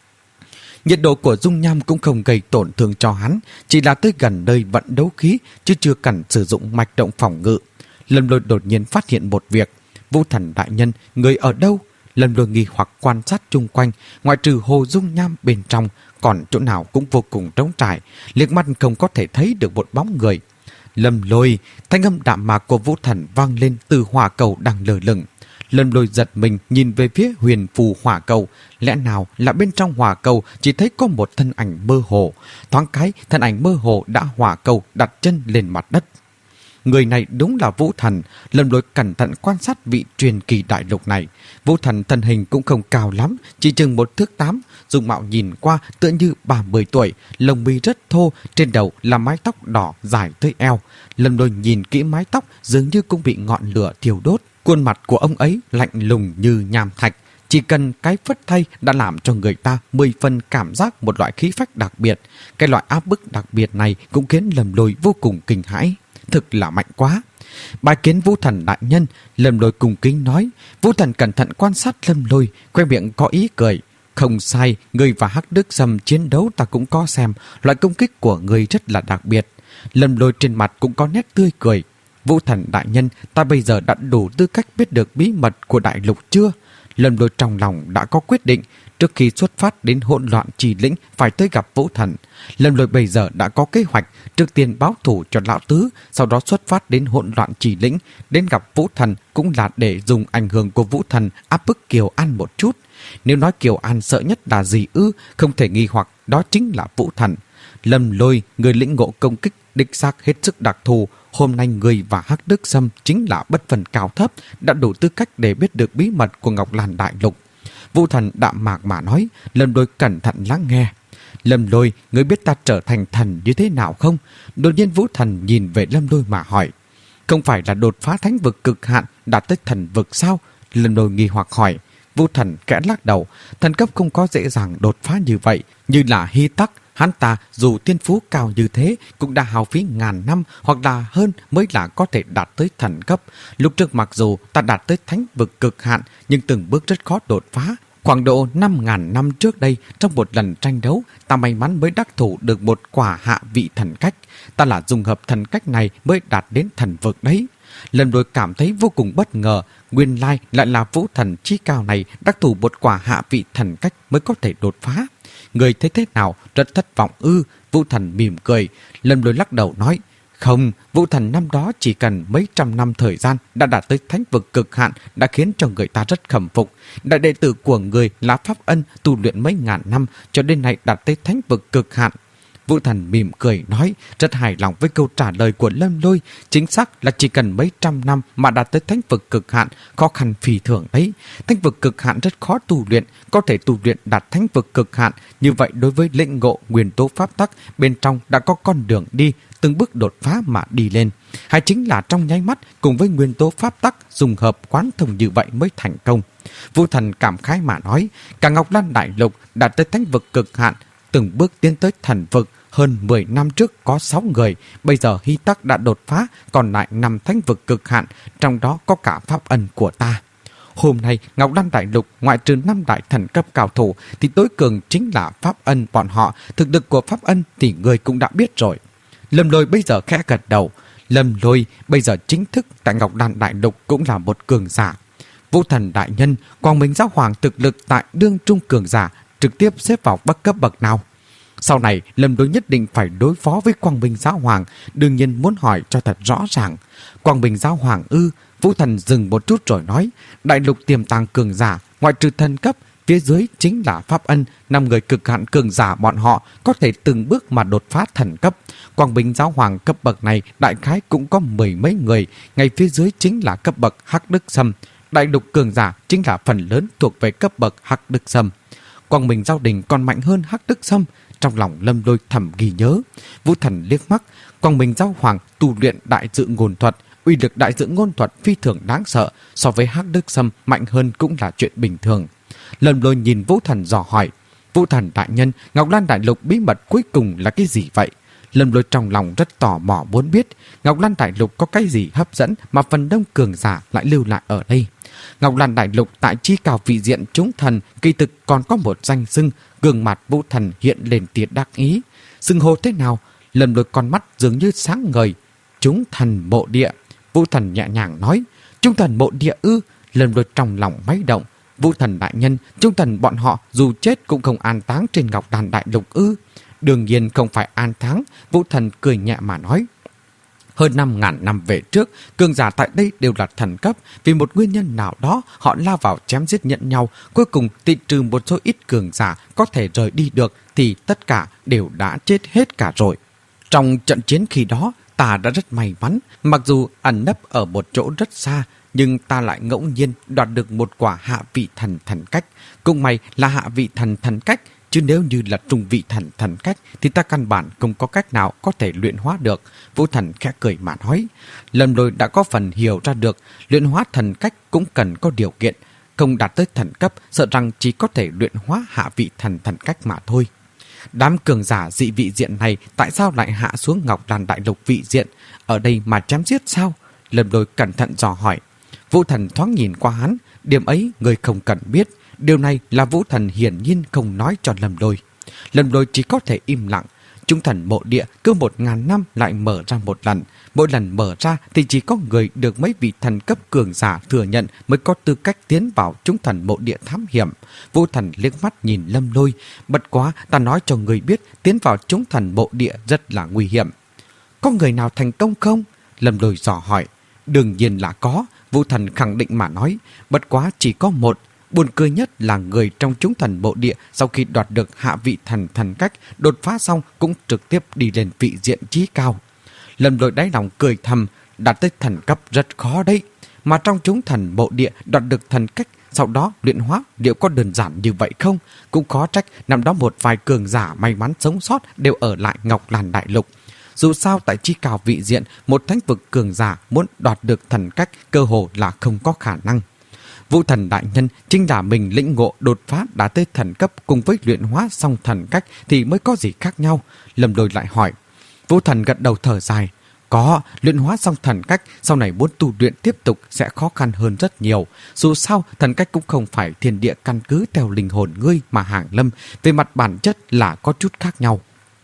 Nhiệt độ của dung nham cũng không gây tổn thương cho hắn, chỉ là tới gần nơi vận đấu khí, chứ chưa cần sử dụng mạch động phòng ngự. Lâm Lôi đột nhiên phát hiện một việc. Vũ Thần đại nhân, người ở đâu? Lâm Lôi nghi hoặc quan sát chung quanh, ngoại trừ hồ dung nham bên trong, còn chỗ nào cũng vô cùng trống trải, liếc mắt không có thể thấy được một bóng người. Lâm Lôi, thanh âm đạm mạc của Vũ Thần vang lên từ hỏa cầu đang lơ lửng. Lâm Lôi giật mình nhìn về phía huyền phù hỏa cầu. Lẽ nào là bên trong hỏa cầu chỉ thấy có một thân ảnh mơ hồ. Thoáng cái, thân ảnh mơ hồ đã hỏa cầu đặt chân lên mặt đất. Người này đúng là Vũ Thần. Lâm Lôi cẩn thận quan sát vị truyền kỳ đại lục này. Vũ Thần thân hình cũng không cao lắm, chỉ chừng một thước tám, dung mạo nhìn qua tựa như ba mươi tuổi, lông mi rất thô, trên đầu là mái tóc đỏ dài tới eo. Lâm Lôi nhìn kỹ mái tóc dường như cũng bị ngọn lửa thiêu đốt. Khuôn mặt của ông ấy lạnh lùng như nham thạch, chỉ cần cái phất thay đã làm cho người ta mười phần cảm giác một loại khí phách đặc biệt. Cái loại áp bức đặc biệt này cũng khiến Lâm Lôi vô cùng kinh hãi. Thực là mạnh quá. Bái kiến Vũ Thần đại nhân. Lâm Lôi cung kính nói. Vũ Thần cẩn thận quan sát Lâm Lôi, khoe miệng có ý cười. Không sai, người và Hắc Đức Sâm chiến đấu ta cũng có xem. Loại công kích của người rất là đặc biệt. Lâm Lôi trên mặt cũng có nét tươi cười. Vũ Thần đại nhân, ta bây giờ đã đủ tư cách biết được bí mật của đại lục chưa? Lâm Lôi trong lòng đã có quyết định. Trước khi xuất phát đến hỗn loạn trì lĩnh phải tới gặp Vũ Thần. Lâm Lôi bây giờ đã có kế hoạch, trước tiên báo thù cho Lão Tứ, sau đó xuất phát đến hỗn loạn trì lĩnh, đến gặp Vũ Thần cũng là để dùng ảnh hưởng của Vũ Thần áp bức Kiều An một chút. Nếu nói Kiều An sợ nhất là gì ư, không thể nghi hoặc đó chính là Vũ Thần. Lâm Lôi, người lĩnh ngộ công kích đích xác hết sức đặc thù. Hôm nay người và Hắc Đức Sâm chính là bất phần cao thấp, đã đủ tư cách để biết được bí mật của Ngọc Lan đại lục. Vũ Thần đạm mạc mà nói. Lâm Lôi cẩn thận lắng nghe. Lâm Lôi, ngươi biết ta trở thành thần như thế nào không? Đột nhiên Vũ Thần nhìn về Lâm Lôi mà hỏi. Không phải là đột phá thánh vực cực hạn đạt tới thần vực sao? Lâm Lôi nghi hoặc hỏi. Vũ Thần kẽ lắc đầu. Thần cấp không có dễ dàng đột phá như vậy. Như là Hy Tắc, hắn ta dù tiên phú cao như thế cũng đã hao phí ngàn năm hoặc là hơn mới là có thể đạt tới thần cấp. Lúc trước mặc dù ta đạt tới thánh vực cực hạn nhưng từng bước rất khó đột phá. Khoảng độ năm ngàn năm trước đây, trong một lần tranh đấu, ta may mắn mới đắc thủ được một quả hạ vị thần cách. Ta là dùng hợp thần cách này mới đạt đến thần vực đấy. Lần Lôi cảm thấy vô cùng bất ngờ, nguyên lai lại là Vũ Thần chí cao này đắc thủ một quả hạ vị thần cách mới có thể đột phá. Người thấy thế nào? Rất thất vọng ư? Vũ Thần mỉm cười. Lâm Lôi lắc đầu nói, không, Vũ Thần năm đó chỉ cần mấy trăm năm thời gian đã đạt tới thánh vực cực hạn đã khiến cho người ta rất khâm phục. Đại đệ tử của người là Pháp Ân tu luyện mấy ngàn năm cho đến nay đạt tới thánh vực cực hạn. Vũ Thần mỉm cười nói, rất hài lòng với câu trả lời của Lâm Lôi. Chính xác là chỉ cần mấy trăm năm mà đạt tới thánh vực cực hạn, khó khăn phi thường đấy. Thánh vực cực hạn rất khó tu luyện, có thể tu luyện đạt thánh vực cực hạn. Như vậy đối với lĩnh ngộ nguyên tố pháp tắc, bên trong đã có con đường đi, từng bước đột phá mà đi lên. Hay chính là trong nháy mắt cùng với nguyên tố pháp tắc dùng hợp quán thông như vậy mới thành công. Vũ Thần cảm khái mà nói, cả Ngọc Lan Đại Lục đạt tới thánh vực cực hạn, từng bước tiến tới thần vực. Hơn mười năm trước có sáu người, bây giờ Hy Tắc đã đột phá, còn lại năm thánh vực cực hạn, trong đó có cả Pháp Ân của ta. Hôm nay, Ngọc Lan Đại Lục ngoại trừ năm đại thần cấp cao thủ thì tối cường chính là Pháp Ân bọn họ. Thực lực của Pháp Ân thì người cũng đã biết rồi. Lâm Lôi bây giờ khẽ gật đầu. Lâm Lôi bây giờ chính thức tại Ngọc Lan Đại Lục cũng là một cường giả. Vũ Thần đại nhân, Quang Minh Giáo Hoàng thực lực tại đương trung cường giả trực tiếp xếp vào bất cấp bậc nào? Sau này, Lâm Lôi nhất định phải đối phó với Quang Minh Giáo Hoàng, đương nhiên muốn hỏi cho thật rõ ràng. Quang Minh Giáo Hoàng ư? Vũ Thần dừng một chút rồi nói, đại lục tiềm tàng cường giả, ngoại trừ thần cấp, phía dưới chính là Pháp Ân, năm người cực hạn cường giả bọn họ có thể từng bước mà đột phá thần cấp. Quang Minh Giáo Hoàng cấp bậc này đại khái cũng có mười mấy người, ngay phía dưới chính là cấp bậc Hắc Đức Sâm. Đại lục cường giả chính là phần lớn thuộc về cấp bậc Hắc Đức Sâm. Quang Minh Giao Đình còn mạnh hơn Hắc Đức Sâm. Trong lòng Lâm Lôi thầm ghi nhớ. Vũ Thần liếc mắt, Quang Minh Giáo Hoàng tu luyện đại dự ngôn thuật, uy lực đại dự ngôn thuật phi thường đáng sợ, so với Hắc Đức Sâm mạnh hơn cũng là chuyện bình thường. Lâm Lôi nhìn Vũ Thần dò hỏi, Vũ Thần đại nhân, Ngọc Lan Đại Lục bí mật cuối cùng là cái gì vậy? Lâm Lôi trong lòng rất tò mò muốn biết Ngọc Lan Đại Lục có cái gì hấp dẫn mà phần đông cường giả lại lưu lại ở đây. Ngọc Lan Đại Lục tại chi cao vị diện chúng thần kỳ thực còn có một danh xưng. Gương mặt Vũ Thần hiện lên tia đắc ý. Xưng hô thế nào? Lâm Lôi con mắt dường như sáng ngời. Chúng thần mộ địa. Vũ Thần nhẹ nhàng nói, chúng thần mộ địa ư? Lâm Lôi trong lòng máy động. Vũ Thần đại nhân, chúng thần bọn họ dù chết cũng không an táng trên Ngọc Lan Đại Lục ư? Đương nhiên không phải an táng. Vũ Thần cười nhẹ mà nói, hơn năm ngàn năm về trước, cường giả tại đây đều là thần cấp. Vì một nguyên nhân nào đó, họ lao vào chém giết nhận nhau. Cuối cùng, tị trừ một số ít cường giả có thể rời đi được, thì tất cả đều đã chết hết cả rồi. Trong trận chiến khi đó, ta đã rất may mắn. Mặc dù ẩn nấp ở một chỗ rất xa, nhưng ta lại ngẫu nhiên đoạt được một quả hạ vị thần thần cách. Cũng may là hạ vị thần thần cách, chứ nếu như là trung vị thần thần cách thì ta căn bản không có cách nào có thể luyện hóa được. Vũ Thần khẽ cười mà nói. Lâm Lôi đã có phần hiểu ra được, luyện hóa thần cách cũng cần có điều kiện. Không đạt tới thần cấp, sợ rằng chỉ có thể luyện hóa hạ vị thần thần cách mà thôi. Đám cường giả dị vị diện này tại sao lại hạ xuống Ngọc Lan Đại Lục vị diện? Ở đây mà chém giết sao? Lâm Lôi cẩn thận dò hỏi. Vũ Thần thoáng nhìn qua hắn, điểm ấy người không cần biết. Điều này là Vũ Thần hiển nhiên không nói cho Lâm Lôi. Lâm Lôi chỉ có thể im lặng. Chúng thần mộ địa cứ một ngàn năm lại mở ra một lần. Mỗi lần mở ra thì chỉ có người được mấy vị thần cấp cường giả thừa nhận mới có tư cách tiến vào chúng thần mộ địa thám hiểm. Vũ Thần liếc mắt nhìn Lâm Lôi. Bất quá ta nói cho người biết tiến vào chúng thần mộ địa rất là nguy hiểm. Có người nào thành công không? Lâm Lôi dò hỏi. Đương nhiên là có. Vũ Thần khẳng định mà nói. Bất quá chỉ có một. Buồn cười nhất là người trong chúng thần mộ địa sau khi đoạt được hạ vị thần thần cách, đột phá xong cũng trực tiếp đi lên vị diện chí cao. Lâm Lôi đáy lòng cười thầm, đạt tới thần cấp rất khó đấy. Mà trong chúng thần mộ địa đoạt được thần cách sau đó luyện hóa liệu có đơn giản như vậy không? Cũng khó trách năm đó một vài cường giả may mắn sống sót đều ở lại Ngọc Làn Đại Lục. Dù sao tại chi cào vị diện, một thánh vực cường giả muốn đoạt được thần cách cơ hồ là không có khả năng. Vũ Thần đại nhân chính là mình lĩnh ngộ đột phá đã tới thần cấp cùng với luyện hóa xong thần cách thì mới có gì khác nhau. Lâm Lôi lại hỏi. Vũ Thần gật đầu thở dài. Có, luyện hóa xong thần cách, sau này muốn tu luyện tiếp tục sẽ khó khăn hơn rất nhiều. Dù sao, thần cách cũng không phải thiên địa căn cứ theo linh hồn ngươi mà hàng lâm, về mặt bản chất là có chút khác nhau.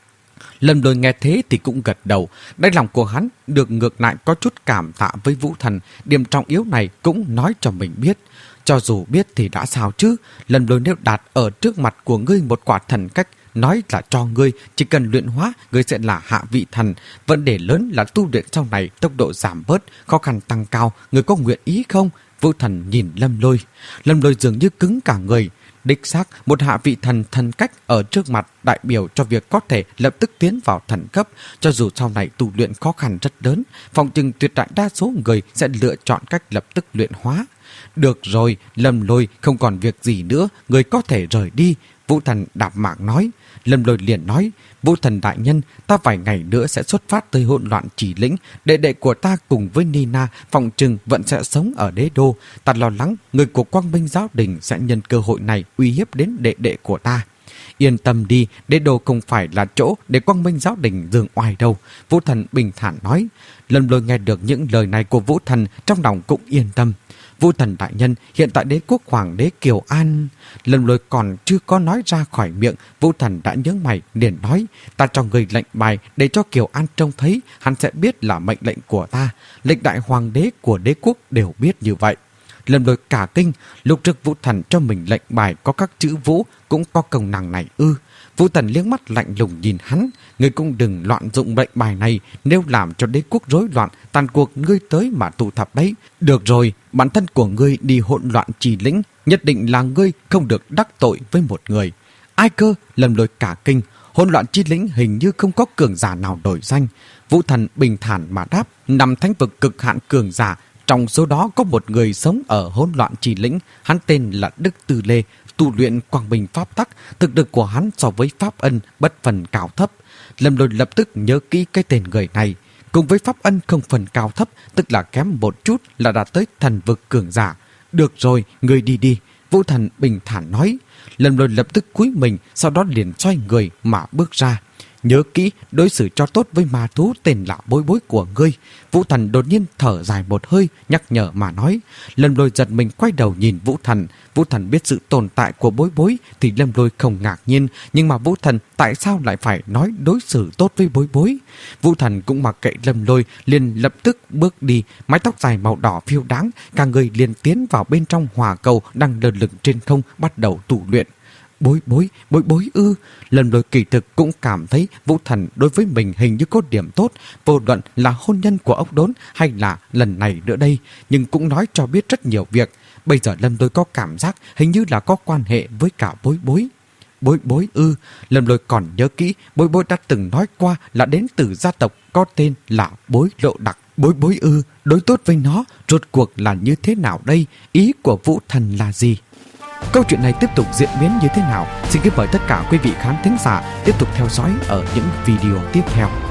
Lâm Lôi nghe thế thì cũng gật đầu, đáy lòng của hắn được ngược lại có chút cảm tạ với Vũ Thần, điểm trọng yếu này cũng nói cho mình biết. Cho dù biết thì đã sao chứ, Lâm Lôi nếu đạt ở trước mặt của ngươi một quả thần cách, nói là cho ngươi, chỉ cần luyện hóa, ngươi sẽ là hạ vị thần. Vấn đề lớn là tu luyện sau này tốc độ giảm bớt, khó khăn tăng cao, ngươi có nguyện ý không? Vũ Thần nhìn Lâm Lôi. Lâm Lôi dường như cứng cả người. Đích xác, một hạ vị thần thần cách ở trước mặt đại biểu cho việc có thể lập tức tiến vào thần cấp. Cho dù sau này tu luyện khó khăn rất lớn, phòng chừng tuyệt đại đa số người sẽ lựa chọn cách lập tức luyện hóa. Được rồi, Lâm Lôi không còn việc gì nữa, người có thể rời đi. Vũ Thần đạp mạc nói. Lâm Lôi liền nói, Vũ Thần đại nhân, ta vài ngày nữa sẽ xuất phát tới hỗn loạn chỉ lĩnh. Đệ đệ của ta cùng với Nina phòng trừng vẫn sẽ sống ở đế đô. Ta lo lắng người của Quang Minh giáo đình sẽ nhân cơ hội này uy hiếp đến đệ đệ của ta. Yên tâm đi, đế đô không phải là chỗ để Quang Minh giáo đình giương oai đâu. Vũ Thần bình thản nói. Lâm Lôi nghe được những lời này của Vũ Thần, trong lòng cũng yên tâm. Vũ Thần đại nhân, hiện tại đế quốc hoàng đế Kiều An. Lâm Lôi còn chưa có nói ra khỏi miệng, Vũ Thần đã nhớ mày liền nói, ta cho người lệnh bài để cho Kiều An trông thấy, hắn sẽ biết là mệnh lệnh của ta. Lệnh đại hoàng đế của đế quốc đều biết như vậy. Lâm Lôi cả kinh, lúc trước Vũ Thần cho mình lệnh bài có các chữ Vũ cũng có công năng này ư? Vũ Thần liếc mắt lạnh lùng nhìn hắn, ngươi cũng đừng loạn dụng lệnh bài này, nếu làm cho đế quốc rối loạn, tàn cuộc ngươi tới mà tụ tập đấy. Được rồi, bản thân của ngươi đi hỗn loạn trì lĩnh, nhất định là ngươi không được đắc tội với một người. Ai cơ? Lâm Lôi cả kinh, hỗn loạn chi lĩnh hình như không có cường giả nào đổi danh. Vũ Thần bình thản mà đáp, nằm thánh vực cực hạn cường giả, trong số đó có một người sống ở hỗn loạn trì lĩnh, hắn tên là Đức Tư Lê, tu luyện quang minh pháp tắc, thực lực của hắn so với Pháp Ân bất phần cao thấp. Lâm Lôi lập tức nhớ kỹ cái tên người này, cùng với Pháp Ân không phần cao thấp, tức là kém một chút là đạt tới thần vực cường giả. Được rồi, người đi đi, Vũ Thần bình thản nói. Lâm Lôi lập tức cúi mình, sau đó liền xoay người mà bước ra. Nhớ kỹ đối xử cho tốt với ma thú tên là Bối Bối của ngươi. Vũ Thần đột nhiên thở dài một hơi, nhắc nhở mà nói. Lâm Lôi giật mình quay đầu nhìn Vũ Thần. Vũ Thần biết sự tồn tại của Bối Bối thì Lâm Lôi không ngạc nhiên, nhưng mà Vũ Thần tại sao lại phải nói đối xử tốt với Bối Bối? Vũ Thần cũng mặc kệ Lâm Lôi, liền lập tức bước đi, mái tóc dài màu đỏ phiêu đáng, cả người liền tiến vào bên trong hỏa cầu đang lơ lửng trên không, bắt đầu tu luyện. Bối bối, bối bối ư. Lâm Lôi kỳ thực cũng cảm thấy Vũ Thần đối với mình hình như có điểm tốt, vô luận là hôn nhân của ốc đốn hay là lần này nữa đây, nhưng cũng nói cho biết rất nhiều việc. Bây giờ Lâm Lôi có cảm giác hình như là có quan hệ với cả bối bối. Bối bối ư. Lâm Lôi còn nhớ kỹ Bối Bối đã từng nói qua là đến từ gia tộc có tên là Bối Lộ Đặc. Bối bối ư, đối tốt với nó rốt cuộc là như thế nào đây? Ý của Vũ Thần là gì? Câu chuyện này tiếp tục diễn biến như thế nào? Xin kính mời tất cả quý vị khán thính giả tiếp tục theo dõi ở những video tiếp theo.